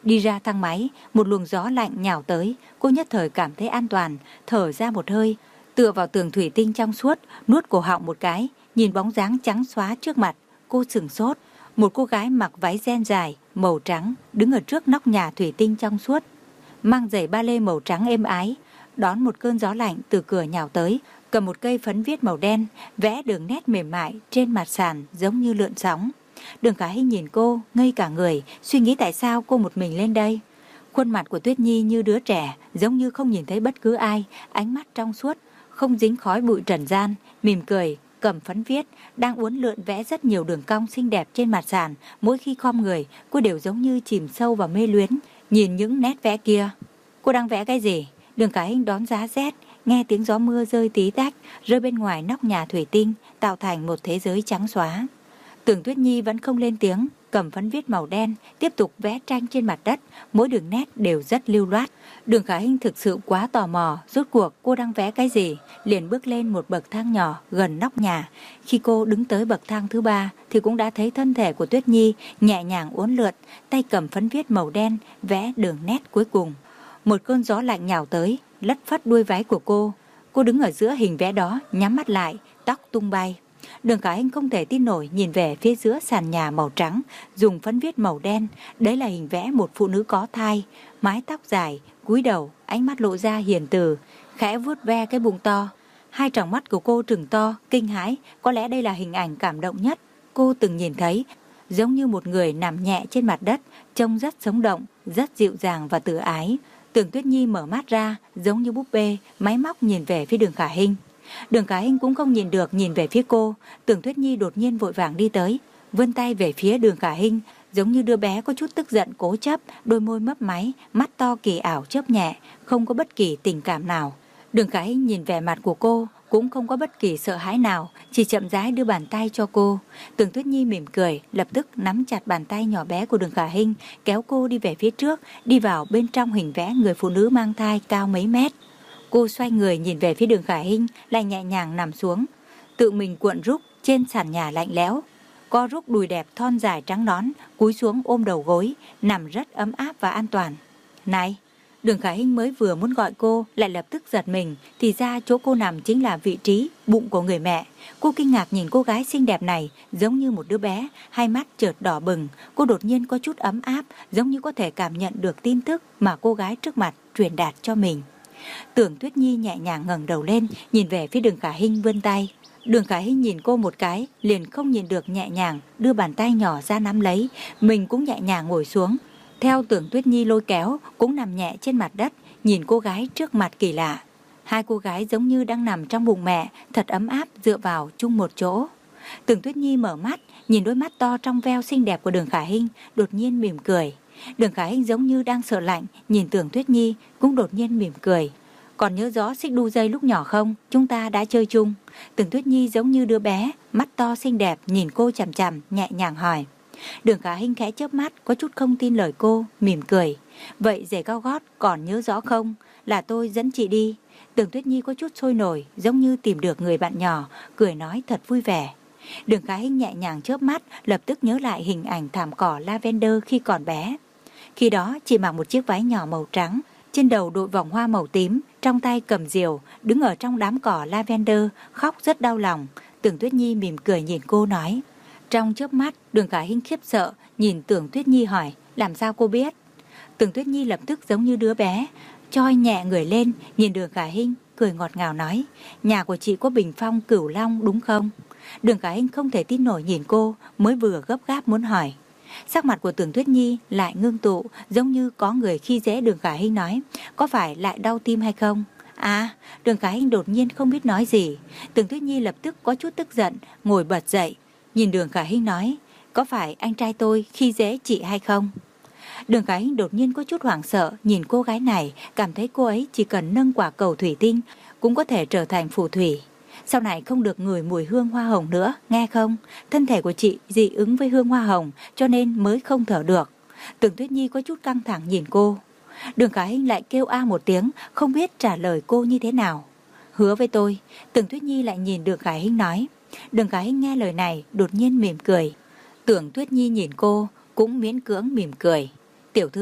Đi ra thang máy, một luồng gió lạnh nhào tới, cô nhất thời cảm thấy an toàn, thở ra một hơi, tựa vào tường thủy tinh trong suốt, nuốt cổ họng một cái, nhìn bóng dáng trắng xóa trước mặt, cô sửng sốt. Một cô gái mặc váy ren dài, màu trắng, đứng ở trước nóc nhà thủy tinh trong suốt, mang giày ba lê màu trắng êm ái, đón một cơn gió lạnh từ cửa nhào tới, cầm một cây phấn viết màu đen, vẽ đường nét mềm mại trên mặt sàn giống như lượn sóng. Đường Khả Hinh nhìn cô, ngây cả người, suy nghĩ tại sao cô một mình lên đây. Khuôn mặt của Tuyết Nhi như đứa trẻ, giống như không nhìn thấy bất cứ ai, ánh mắt trong suốt, không dính khói bụi trần gian, mỉm cười, cầm phấn viết, đang uốn lượn vẽ rất nhiều đường cong xinh đẹp trên mặt sàn. Mỗi khi khom người, cô đều giống như chìm sâu vào mê luyến, nhìn những nét vẽ kia. Cô đang vẽ cái gì? Đường Khả Hinh đón giá rét, nghe tiếng gió mưa rơi tí tách, rơi bên ngoài nóc nhà thủy tinh, tạo thành một thế giới trắng xóa. Tưởng Tuyết Nhi vẫn không lên tiếng, cầm phấn viết màu đen, tiếp tục vẽ tranh trên mặt đất, mỗi đường nét đều rất lưu loát. Đường Khả Hinh thực sự quá tò mò, rốt cuộc cô đang vẽ cái gì, liền bước lên một bậc thang nhỏ gần nóc nhà. Khi cô đứng tới bậc thang thứ ba thì cũng đã thấy thân thể của Tuyết Nhi nhẹ nhàng uốn lượn, tay cầm phấn viết màu đen, vẽ đường nét cuối cùng. Một cơn gió lạnh nhào tới, lất phất đuôi váy của cô. Cô đứng ở giữa hình vẽ đó, nhắm mắt lại, tóc tung bay. Đường Khả Hinh không thể tin nổi nhìn về phía giữa sàn nhà màu trắng, dùng phấn viết màu đen. Đấy là hình vẽ một phụ nữ có thai, mái tóc dài, cúi đầu, ánh mắt lộ ra hiền từ, khẽ vuốt ve cái bụng to. Hai tròng mắt của cô trừng to, kinh hãi, có lẽ đây là hình ảnh cảm động nhất cô từng nhìn thấy, giống như một người nằm nhẹ trên mặt đất, trông rất sống động, rất dịu dàng và tự ái. Tưởng Tuyết Nhi mở mắt ra, giống như búp bê, máy móc nhìn về phía Đường Khả Hinh. Đường Khả Hinh cũng không nhìn được nhìn về phía cô. Tưởng Tuyết Nhi đột nhiên vội vàng đi tới, vươn tay về phía Đường Khả Hinh, giống như đứa bé có chút tức giận cố chấp, đôi môi mấp máy, mắt to kỳ ảo chớp nhẹ, không có bất kỳ tình cảm nào. Đường Khả Hinh nhìn vẻ mặt của cô, cũng không có bất kỳ sợ hãi nào, chỉ chậm rãi đưa bàn tay cho cô. Tưởng Tuyết Nhi mỉm cười, lập tức nắm chặt bàn tay nhỏ bé của Đường Khả Hinh, kéo cô đi về phía trước, đi vào bên trong hình vẽ người phụ nữ mang thai cao mấy mét. Cô xoay người nhìn về phía Đường Khả Hinh, lại nhẹ nhàng nằm xuống, tự mình cuộn rúc trên sàn nhà lạnh lẽo. Co rúc đùi đẹp thon dài trắng nõn, cúi xuống ôm đầu gối, nằm rất ấm áp và an toàn. Này! Đường Khả Hinh mới vừa muốn gọi cô, lại lập tức giật mình, thì ra chỗ cô nằm chính là vị trí bụng của người mẹ. Cô kinh ngạc nhìn cô gái xinh đẹp này, giống như một đứa bé, hai mắt chợt đỏ bừng. Cô đột nhiên có chút ấm áp, giống như có thể cảm nhận được tin tức mà cô gái trước mặt truyền đạt cho mình. Tưởng Tuyết Nhi nhẹ nhàng ngẩng đầu lên, nhìn về phía Đường Khả Hinh vươn tay. Đường Khả Hinh nhìn cô một cái, liền không nhìn được nhẹ nhàng đưa bàn tay nhỏ ra nắm lấy, mình cũng nhẹ nhàng ngồi xuống. Theo Tưởng Tuyết Nhi lôi kéo, cũng nằm nhẹ trên mặt đất, nhìn cô gái trước mặt kỳ lạ. Hai cô gái giống như đang nằm trong bụng mẹ, thật ấm áp dựa vào chung một chỗ. Tưởng Tuyết Nhi mở mắt, nhìn đôi mắt to trong veo xinh đẹp của Đường Khả Hinh, đột nhiên mỉm cười. Đường Khả Hinh giống như đang sợ lạnh, nhìn Tưởng Tuyết Nhi cũng đột nhiên mỉm cười. Còn nhớ rõ xích đu dây lúc nhỏ không? Chúng ta đã chơi chung. Tưởng Tuyết Nhi giống như đứa bé, mắt to xinh đẹp nhìn cô chằm chằm, nhẹ nhàng hỏi. Đường Khả Hinh khẽ chớp mắt, có chút không tin lời cô, mỉm cười. Vậy giày cao gót còn nhớ rõ không? Là tôi dẫn chị đi. Tưởng Tuyết Nhi có chút sôi nổi, giống như tìm được người bạn nhỏ, cười nói thật vui vẻ. Đường Khả Hinh nhẹ nhàng chớp mắt, lập tức nhớ lại hình ảnh thảm cỏ lavender khi còn bé. Khi đó chị mặc một chiếc váy nhỏ màu trắng, trên đầu đội vòng hoa màu tím, trong tay cầm diều, đứng ở trong đám cỏ lavender, khóc rất đau lòng. Tưởng Tuyết Nhi mỉm cười nhìn cô nói. Trong chớp mắt, Đường Khả Hinh khiếp sợ, nhìn Tưởng Tuyết Nhi hỏi, làm sao cô biết? Tưởng Tuyết Nhi lập tức giống như đứa bé, choi nhẹ người lên, nhìn Đường Khả Hinh, cười ngọt ngào nói, nhà của chị có bình phong cửu long đúng không? Đường Khả Hinh không thể tin nổi nhìn cô, mới vừa gấp gáp muốn hỏi. Sắc mặt của Tưởng Tuyết Nhi lại ngưng tụ, giống như có người khi dễ Đường Khả Hinh nói, có phải lại đau tim hay không? À, Đường Khả Hinh đột nhiên không biết nói gì. Tưởng Tuyết Nhi lập tức có chút tức giận, ngồi bật dậy, nhìn Đường Khả Hinh nói, có phải anh trai tôi khi dễ chị hay không? Đường Khả Hinh đột nhiên có chút hoảng sợ, nhìn cô gái này, cảm thấy cô ấy chỉ cần nâng quả cầu thủy tinh cũng có thể trở thành phù thủy. Sau này không được ngửi mùi hương hoa hồng nữa, nghe không? Thân thể của chị dị ứng với hương hoa hồng, cho nên mới không thở được. Tưởng Tuyết Nhi có chút căng thẳng nhìn cô. Đường Khả Hinh lại kêu a một tiếng, không biết trả lời cô như thế nào. Hứa với tôi. Tưởng Tuyết Nhi lại nhìn Đường Khả Hinh nói. Đường Khả Hinh nghe lời này, đột nhiên mỉm cười. Tưởng Tuyết Nhi nhìn cô, cũng miễn cưỡng mỉm cười. Tiểu thư,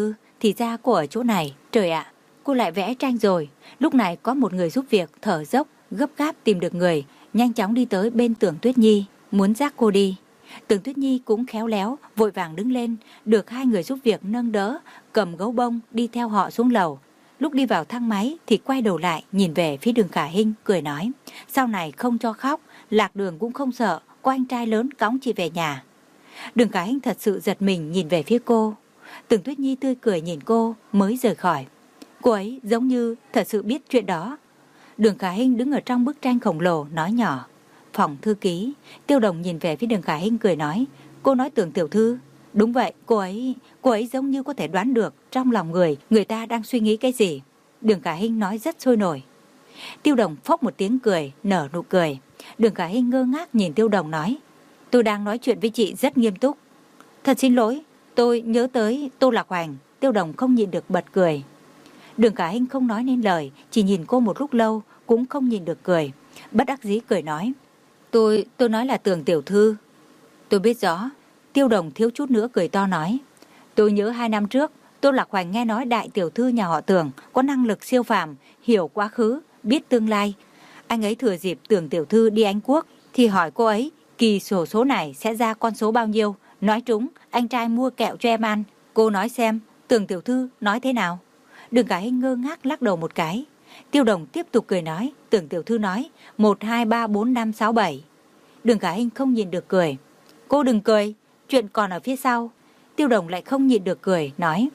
thì ra cô ở chỗ này. Trời ạ, cô lại vẽ tranh rồi. Lúc này có một người giúp việc thở dốc, gấp gáp tìm được người, nhanh chóng đi tới bên Tưởng Tuyết Nhi, muốn dắt cô đi. Tưởng Tuyết Nhi cũng khéo léo, vội vàng đứng lên, được hai người giúp việc nâng đỡ, cầm gấu bông đi theo họ xuống lầu. Lúc đi vào thang máy thì quay đầu lại nhìn về phía Đường Khả Hinh, cười nói: sau này không cho khóc, lạc đường cũng không sợ, có anh trai lớn cõng chị về nhà. Đường Khả Hinh thật sự giật mình nhìn về phía cô. Tưởng Tuyết Nhi tươi cười nhìn cô mới rời khỏi. Cô ấy giống như thật sự biết chuyện đó. Đường Khả Hinh đứng ở trong bức tranh khổng lồ nói nhỏ: phòng thư ký. Tiêu Đồng nhìn về phía Đường Khả Hinh cười nói: cô nói Tưởng tiểu thư. Đúng vậy, cô ấy, cô ấy giống như có thể đoán được trong lòng người, người ta đang suy nghĩ cái gì. Đường Khả Hinh nói rất sôi nổi. Tiêu Đồng phốc một tiếng cười, nở nụ cười. Đường Khả Hinh ngơ ngác nhìn Tiêu Đồng nói: tôi đang nói chuyện với chị rất nghiêm túc. Thật xin lỗi, tôi nhớ tới Tô Lạc Hoành. Tiêu Đồng không nhịn được bật cười. Đường Khả Hinh không nói nên lời, chỉ nhìn cô một lúc lâu cũng không nhìn được cười. Bất đắc dĩ cười nói: Tôi, tôi nói là Tưởng tiểu thư. Tôi biết rõ. Tiêu Đồng thiếu chút nữa cười to nói: tôi nhớ hai năm trước, Tô Lạc Hoành nghe nói đại tiểu thư nhà họ Tưởng có năng lực siêu phàm, hiểu quá khứ, biết tương lai. Anh ấy thừa dịp Tưởng tiểu thư đi Anh Quốc thì hỏi cô ấy kỳ sổ số này sẽ ra con số bao nhiêu. Nói trúng, anh trai mua kẹo cho em ăn. Cô nói xem, Tưởng tiểu thư nói thế nào? Đường Khả Hinh ngơ ngác lắc đầu một cái. Tiêu Đồng tiếp tục cười nói: Tưởng tiểu thư nói một, hai, ba, bốn, năm, sáu, bảy. Đường Khả Hinh không nhìn được cười. Cô đừng cười, chuyện còn ở phía sau. Tiêu Đồng lại không nhịn được cười, nói: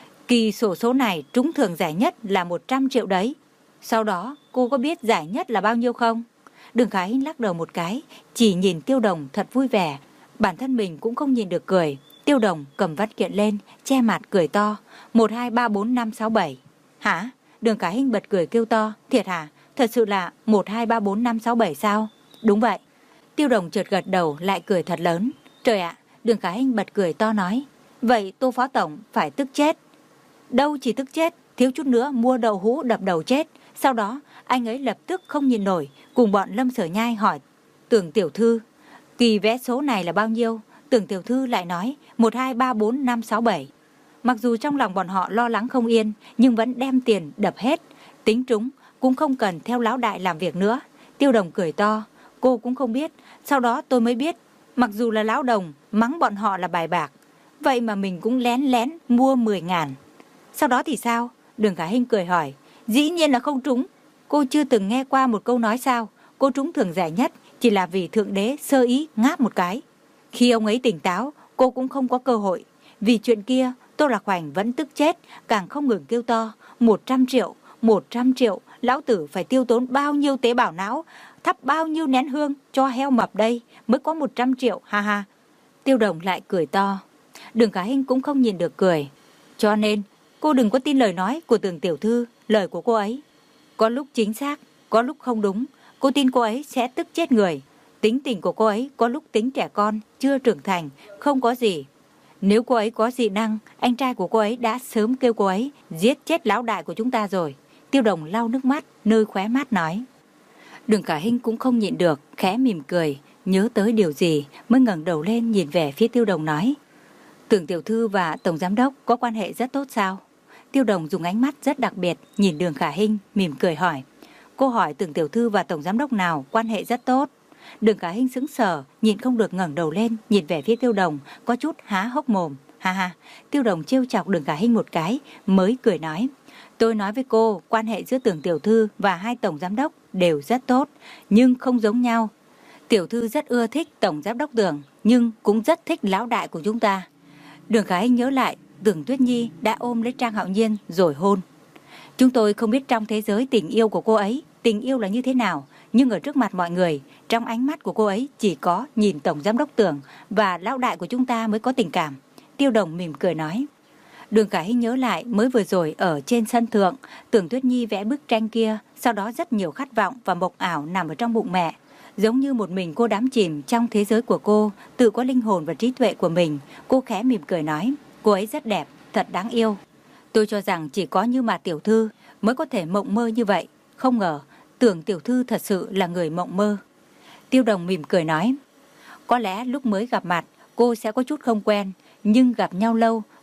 kỳ sổ số này trúng thưởng giải nhất là một trăm triệu đấy. Sau đó cô có biết giải nhất là bao nhiêu không? Đường Khả Hinh lắc đầu một cái, chỉ nhìn Tiêu Đồng thật vui vẻ. Bản thân mình cũng không nhìn được cười. Tiêu Đồng cầm văn kiện lên, che mặt cười to: một, hai, ba, bốn, năm, sáu, bảy. Hả? Đường Khả Hinh bật cười kêu to: thiệt hả? Thật sự là một, hai, ba, bốn, năm, sáu, bảy sao? Đúng vậy. Tiêu Đồng chợt gật đầu lại cười thật lớn. Trời ạ! Đường Khả Hinh bật cười to nói: vậy Tô Phó Tổng phải tức chết. Đâu chỉ tức chết, thiếu chút nữa mua đậu hũ đập đầu chết. Sau đó anh ấy lập tức không nhìn nổi, cùng bọn Lâm Sở Nhai hỏi Tưởng tiểu thư kỳ vẽ số này là bao nhiêu. Tưởng tiểu thư lại nói một, hai, ba, bốn, năm, sáu, bảy. Mặc dù trong lòng bọn họ lo lắng không yên, nhưng vẫn đem tiền đập hết. Tính trúng cũng không cần theo lão đại làm việc nữa. Tiêu Đồng cười to: cô cũng không biết. Sau đó tôi mới biết, mặc dù là lão đồng mắng bọn họ là bài bạc, vậy mà mình cũng lén lén mua mười ngàn. Sau đó thì sao? Đường Khả Hinh cười hỏi: dĩ nhiên là không trúng. Cô chưa từng nghe qua một câu nói sao? Cô trúng thưởng giải nhất chỉ là vì Thượng Đế sơ ý ngáp một cái. Khi ông ấy tỉnh táo, cô cũng không có cơ hội. Vì chuyện kia, Tô Lạc Hoành vẫn tức chết, càng không ngừng kêu to: một trăm triệu, một trăm triệu, lão tử phải tiêu tốn bao nhiêu tế bào não, thắp bao nhiêu nén hương cho heo mập đây mới có một trăm triệu, ha ha. Tiêu Đồng lại cười to. Đường Khả Hinh cũng không nhìn được cười. Cho nên, cô đừng có tin lời nói của Tưởng tiểu thư, lời của cô ấy. Có lúc chính xác, có lúc không đúng. Cô tin cô ấy sẽ tức chết người. Tính tình của cô ấy có lúc tính trẻ con, chưa trưởng thành, không có gì. Nếu cô ấy có dị năng, anh trai của cô ấy đã sớm kêu cô ấy giết chết lão đại của chúng ta rồi. Tiêu Đồng lau nước mắt, nơi khóe mắt nói. Đường Khả Hinh cũng không nhịn được, khẽ mỉm cười, nhớ tới điều gì mới ngẩng đầu lên nhìn về phía Tiêu Đồng nói: Tưởng tiểu thư và Tổng Giám đốc có quan hệ rất tốt sao? Tiêu Đồng dùng ánh mắt rất đặc biệt nhìn Đường Khả Hinh, mỉm cười hỏi. Cô hỏi Tưởng tiểu thư và Tổng Giám đốc nào quan hệ rất tốt? Đường Khả Hinh sững sờ, nhìn không được ngẩng đầu lên, nhìn về phía Tiêu Đồng, có chút há hốc mồm. Ha ha, Tiêu Đồng trêu chọc Đường Khả Hinh một cái, mới cười nói. Tôi nói với cô, quan hệ giữa Tưởng tiểu thư và hai Tổng Giám đốc đều rất tốt, nhưng không giống nhau. Tiểu thư rất ưa thích Tổng Giám đốc Tưởng, nhưng cũng rất thích lão đại của chúng ta. Đường Khả Hinh nhớ lại, Tưởng Tuyết Nhi đã ôm lấy Trang Hạo Nhiên rồi hôn. Chúng tôi không biết trong thế giới tình yêu của cô ấy, tình yêu là như thế nào, nhưng ở trước mặt mọi người, trong ánh mắt của cô ấy chỉ có nhìn Tổng Giám đốc Tưởng và lão đại của chúng ta mới có tình cảm. Tiêu Đồng mỉm cười nói. Đường Khả Hinh nhớ lại mới vừa rồi ở trên sân thượng, Tưởng Tuyết Nhi vẽ bức tranh kia, sau đó rất nhiều khát vọng và mộng ảo nằm ở trong bụng mẹ. Giống như một mình cô đắm chìm trong thế giới của cô, tự có linh hồn và trí tuệ của mình. Cô khẽ mỉm cười nói, cô ấy rất đẹp, thật đáng yêu. Tôi cho rằng chỉ có Như Mạt tiểu thư mới có thể mộng mơ như vậy. Không ngờ, Tưởng tiểu thư thật sự là người mộng mơ. Tiêu Đồng mỉm cười nói, có lẽ lúc mới gặp mặt cô sẽ có chút không quen, nhưng gặp nhau lâu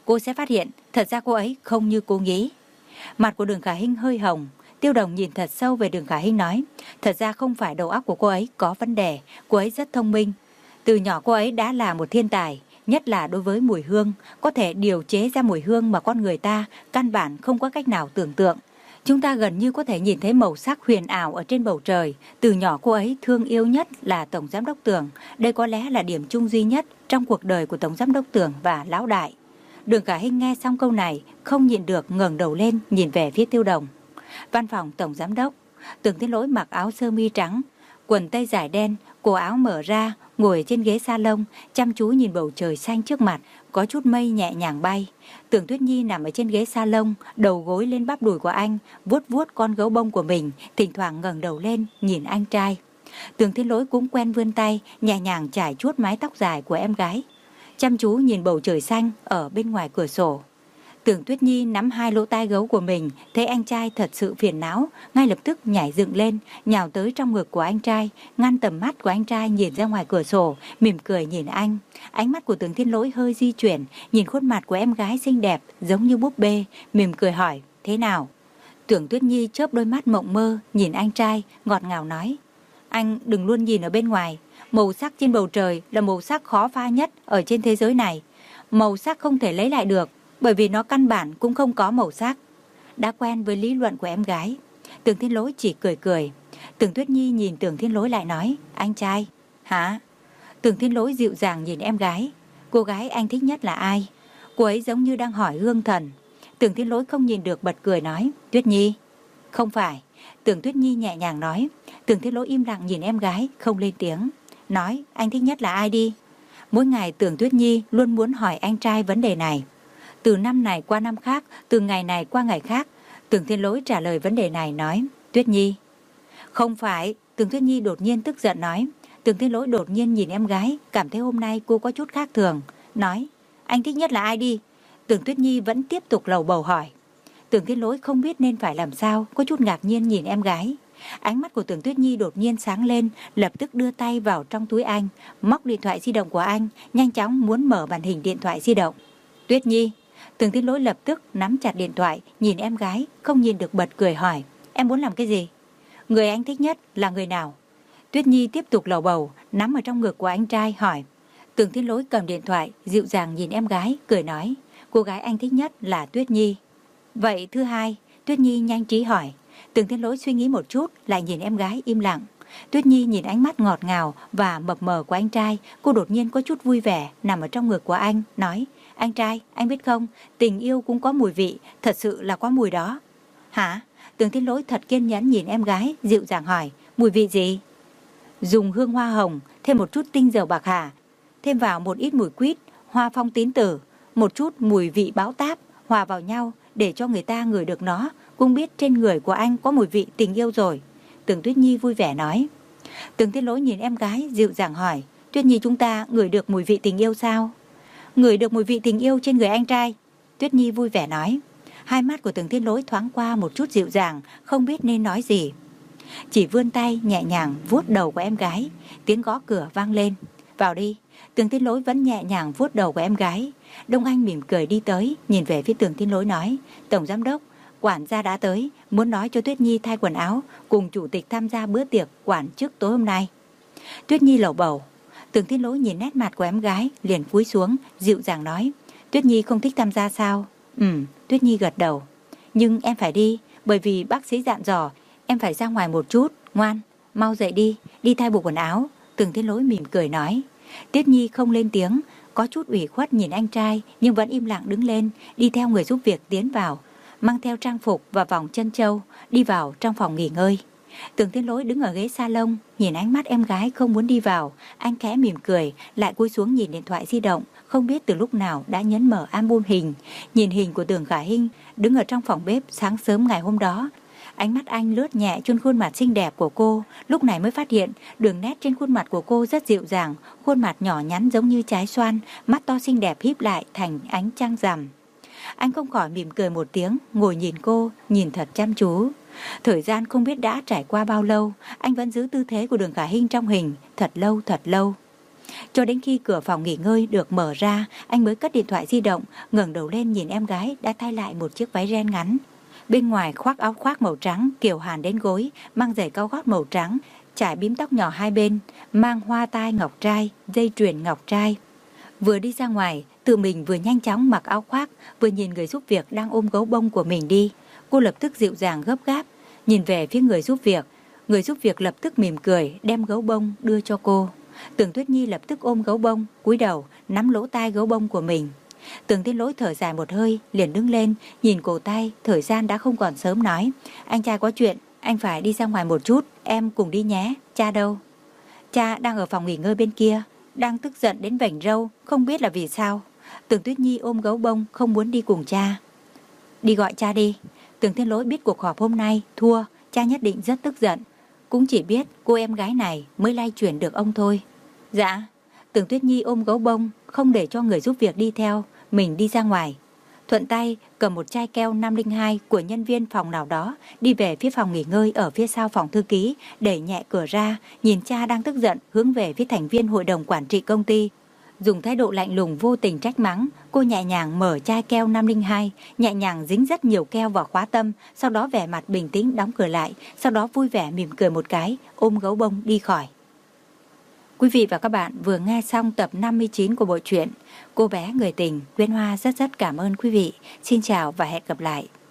cô sẽ phát hiện thật ra cô ấy không như cô nghĩ. Mặt của Đường Khả Hinh hơi hồng. Tiêu Đồng nhìn thật sâu về Đường Khả Hinh nói, thật ra không phải đầu óc của cô ấy có vấn đề, cô ấy rất thông minh. Từ nhỏ cô ấy đã là một thiên tài, nhất là đối với mùi hương, có thể điều chế ra mùi hương mà con người ta căn bản không có cách nào tưởng tượng. Chúng ta gần như có thể nhìn thấy màu sắc huyền ảo ở trên bầu trời. Từ nhỏ cô ấy thương yêu nhất là Tổng Giám đốc Tưởng. Đây có lẽ là điểm chung duy nhất trong cuộc đời của Tổng Giám đốc Tưởng và Lão Đại. Đường Khả Hinh nghe xong câu này, không nhịn được ngẩng đầu lên nhìn về phía Tiêu Đồng. Văn phòng Tổng Giám đốc, Tưởng Thiên Lỗi mặc áo sơ mi trắng, quần tây dài đen, cổ áo mở ra, ngồi trên ghế salon, chăm chú nhìn bầu trời xanh trước mặt, có chút mây nhẹ nhàng bay. Tưởng Tuyết Nhi nằm ở trên ghế salon, đầu gối lên bắp đùi của anh, vuốt vuốt con gấu bông của mình, thỉnh thoảng ngẩng đầu lên nhìn anh trai. Tưởng Thiên Lỗi cũng quen vươn tay, nhẹ nhàng chải chuốt mái tóc dài của em gái, chăm chú nhìn bầu trời xanh ở bên ngoài cửa sổ. Tưởng Tuyết Nhi nắm hai lỗ tai gấu của mình, thấy anh trai thật sự phiền não, ngay lập tức nhảy dựng lên, nhào tới trong ngực của anh trai, ngăn tầm mắt của anh trai nhìn ra ngoài cửa sổ, mỉm cười nhìn anh. Ánh mắt của Tưởng Thiên Lỗi hơi di chuyển, nhìn khuôn mặt của em gái xinh đẹp, giống như búp bê, mỉm cười hỏi, thế nào? Tưởng Tuyết Nhi chớp đôi mắt mộng mơ, nhìn anh trai, ngọt ngào nói, anh đừng luôn nhìn ở bên ngoài, màu sắc trên bầu trời là màu sắc khó pha nhất ở trên thế giới này. Màu sắc không thể lấy lại được, bởi vì nó căn bản cũng không có màu sắc. Đã quen với lý luận của em gái, Tưởng Thiên Lỗi chỉ cười cười. Tưởng Tuyết Nhi nhìn Tưởng Thiên Lỗi lại nói, anh trai. Hả? Tưởng Thiên Lỗi dịu dàng nhìn em gái. Cô gái anh thích nhất là ai? Cô ấy giống như đang hỏi Hương Thần. Tưởng Thiên Lỗi không nhìn được bật cười nói, Tuyết Nhi. Không phải. Tưởng Tuyết Nhi nhẹ nhàng nói. Tưởng Thiên Lỗi im lặng nhìn em gái, không lên tiếng. Nói, anh thích nhất là ai đi? Mỗi ngày Tưởng Tuyết Nhi luôn muốn hỏi anh trai vấn đề này. Từ năm này qua năm khác, từ ngày này qua ngày khác, Tưởng Thiên Lỗi trả lời vấn đề này nói, Tuyết Nhi. Không phải, Tưởng Tuyết Nhi đột nhiên tức giận nói. Tưởng Thiên Lỗi đột nhiên nhìn em gái, cảm thấy hôm nay cô có chút khác thường. Nói, anh thích nhất là ai đi? Tưởng Tuyết Nhi vẫn tiếp tục lầu bầu hỏi. Tưởng Thiên Lỗi không biết nên phải làm sao, có chút ngạc nhiên nhìn em gái. Ánh mắt của Tưởng Tuyết Nhi đột nhiên sáng lên, lập tức đưa tay vào trong túi anh, móc điện thoại di động của anh, nhanh chóng muốn mở màn hình điện thoại di động. Tuyết Nhi. Tưởng Thiên Lỗi lập tức nắm chặt điện thoại, nhìn em gái, không nhìn được bật cười hỏi, em muốn làm cái gì? Người anh thích nhất là người nào? Tuyết Nhi tiếp tục lầu bầu, nắm ở trong ngực của anh trai hỏi. Tưởng Thiên Lỗi cầm điện thoại, dịu dàng nhìn em gái, cười nói, cô gái anh thích nhất là Tuyết Nhi. Vậy thứ hai? Tuyết Nhi nhanh trí hỏi. Tưởng Thiên Lỗi suy nghĩ một chút, lại nhìn em gái im lặng. Tuyết Nhi nhìn ánh mắt ngọt ngào và mập mờ của anh trai, cô đột nhiên có chút vui vẻ, nằm ở trong ngực của anh, nói, anh trai, anh biết không, tình yêu cũng có mùi vị, thật sự là có mùi đó. Hả? Tưởng Thiên Lỗi thật kiên nhẫn nhìn em gái, dịu dàng hỏi, mùi vị gì? Dùng hương hoa hồng, thêm một chút tinh dầu bạc hà, thêm vào một ít mùi quýt, hoa phong tín tử, một chút mùi vị báo táp, hòa vào nhau để cho người ta ngửi được nó, cũng biết trên người của anh có mùi vị tình yêu rồi. Tưởng Tuyết Nhi vui vẻ nói. Tưởng Thiên Lỗi nhìn em gái, dịu dàng hỏi, Tuyết Nhi chúng ta ngửi được mùi vị tình yêu sao? Ngửi được mùi vị tình yêu trên người anh trai. Tuyết Nhi vui vẻ nói. Hai mắt của Tưởng Thiên Lỗi thoáng qua một chút dịu dàng, không biết nên nói gì. Chỉ vươn tay nhẹ nhàng vuốt đầu của em gái. Tiếng gõ cửa vang lên. Vào đi. Tưởng Thiên Lỗi vẫn nhẹ nhàng vuốt đầu của em gái. Đông Anh mỉm cười đi tới, nhìn về phía Tưởng Thiên Lỗi nói, Tổng Giám đốc, quản gia đã tới, muốn nói cho Tuyết Nhi thay quần áo, cùng chủ tịch tham gia bữa tiệc quản chức tối hôm nay. Tuyết Nhi lầu bầu. Tưởng Thiên Lỗi nhìn nét mặt của em gái, liền cúi xuống, dịu dàng nói, Tuyết Nhi không thích tham gia sao? Ừ, Tuyết Nhi gật đầu. Nhưng em phải đi, bởi vì bác sĩ dặn dò, em phải ra ngoài một chút, ngoan, mau dậy đi, đi thay bộ quần áo. Tưởng Thiên Lỗi mỉm cười nói. Tuyết Nhi không lên tiếng, có chút ủy khuất nhìn anh trai, nhưng vẫn im lặng đứng lên, đi theo người giúp việc tiến vào, mang theo trang phục và vòng chân châu, đi vào trong phòng nghỉ ngơi. Tưởng Thiên Lỗi đứng ở ghế salon, nhìn ánh mắt em gái không muốn đi vào, anh khẽ mỉm cười, lại cúi xuống nhìn điện thoại di động, không biết từ lúc nào đã nhấn mở album hình, nhìn hình của Tưởng Khả Hinh đứng ở trong phòng bếp sáng sớm ngày hôm đó. Ánh mắt anh lướt nhẹ trên khuôn mặt xinh đẹp của cô, lúc này mới phát hiện đường nét trên khuôn mặt của cô rất dịu dàng, khuôn mặt nhỏ nhắn giống như trái xoan, mắt to xinh đẹp híp lại thành ánh trăng rằm. Anh không khỏi mỉm cười một tiếng, ngồi nhìn cô, nhìn thật chăm chú. Thời gian không biết đã trải qua bao lâu, anh vẫn giữ tư thế của Đường Khả Hinh trong hình, thật lâu thật lâu. Cho đến khi cửa phòng nghỉ ngơi được mở ra, anh mới cất điện thoại di động, ngẩng đầu lên nhìn em gái đã thay lại một chiếc váy ren ngắn. Bên ngoài khoác áo khoác màu trắng kiểu Hàn đến gối, mang giày cao gót màu trắng, trải bím tóc nhỏ hai bên, mang hoa tai ngọc trai, dây chuyền ngọc trai. Vừa đi ra ngoài, tự mình vừa nhanh chóng mặc áo khoác, vừa nhìn người giúp việc đang ôm gấu bông của mình đi. Cô lập tức dịu dàng gấp gáp, nhìn về phía người giúp việc. Người giúp việc lập tức mỉm cười, đem gấu bông đưa cho cô. Tưởng Tuyết Nhi lập tức ôm gấu bông, cúi đầu, nắm lỗ tai gấu bông của mình. Tưởng Thiên Lỗi thở dài một hơi, liền đứng lên, nhìn cổ tay, thời gian đã không còn sớm nói. Anh trai có chuyện, anh phải đi ra ngoài một chút, em cùng đi nhé. Cha đâu? Cha đang ở phòng nghỉ ngơi bên kia, đang tức giận đến vành râu, không biết là vì sao. Tưởng Tuyết Nhi ôm gấu bông, không muốn đi cùng cha. Đi gọi cha đi. Tưởng Thiên Lỗi biết cuộc họp hôm nay thua, cha nhất định rất tức giận. Cũng chỉ biết cô em gái này mới lay chuyển được ông thôi. Dạ. Tưởng Tuyết Nhi ôm gấu bông, không để cho người giúp việc đi theo, mình đi ra ngoài. Thuận tay cầm một chai keo năm không hai của nhân viên phòng nào đó, đi về phía phòng nghỉ ngơi ở phía sau phòng thư ký, đẩy nhẹ cửa ra, nhìn cha đang tức giận hướng về phía thành viên hội đồng quản trị công ty. Dùng thái độ lạnh lùng vô tình trách mắng, cô nhẹ nhàng mở chai keo năm không hai, nhẹ nhàng dính rất nhiều keo vào khóa tâm, sau đó vẻ mặt bình tĩnh đóng cửa lại, sau đó vui vẻ mỉm cười một cái, ôm gấu bông đi khỏi. Quý vị và các bạn vừa nghe xong tập năm mươi chín của bộ truyện Cô bé người tình. Quyên Hoa rất rất cảm ơn quý vị. Xin chào và hẹn gặp lại.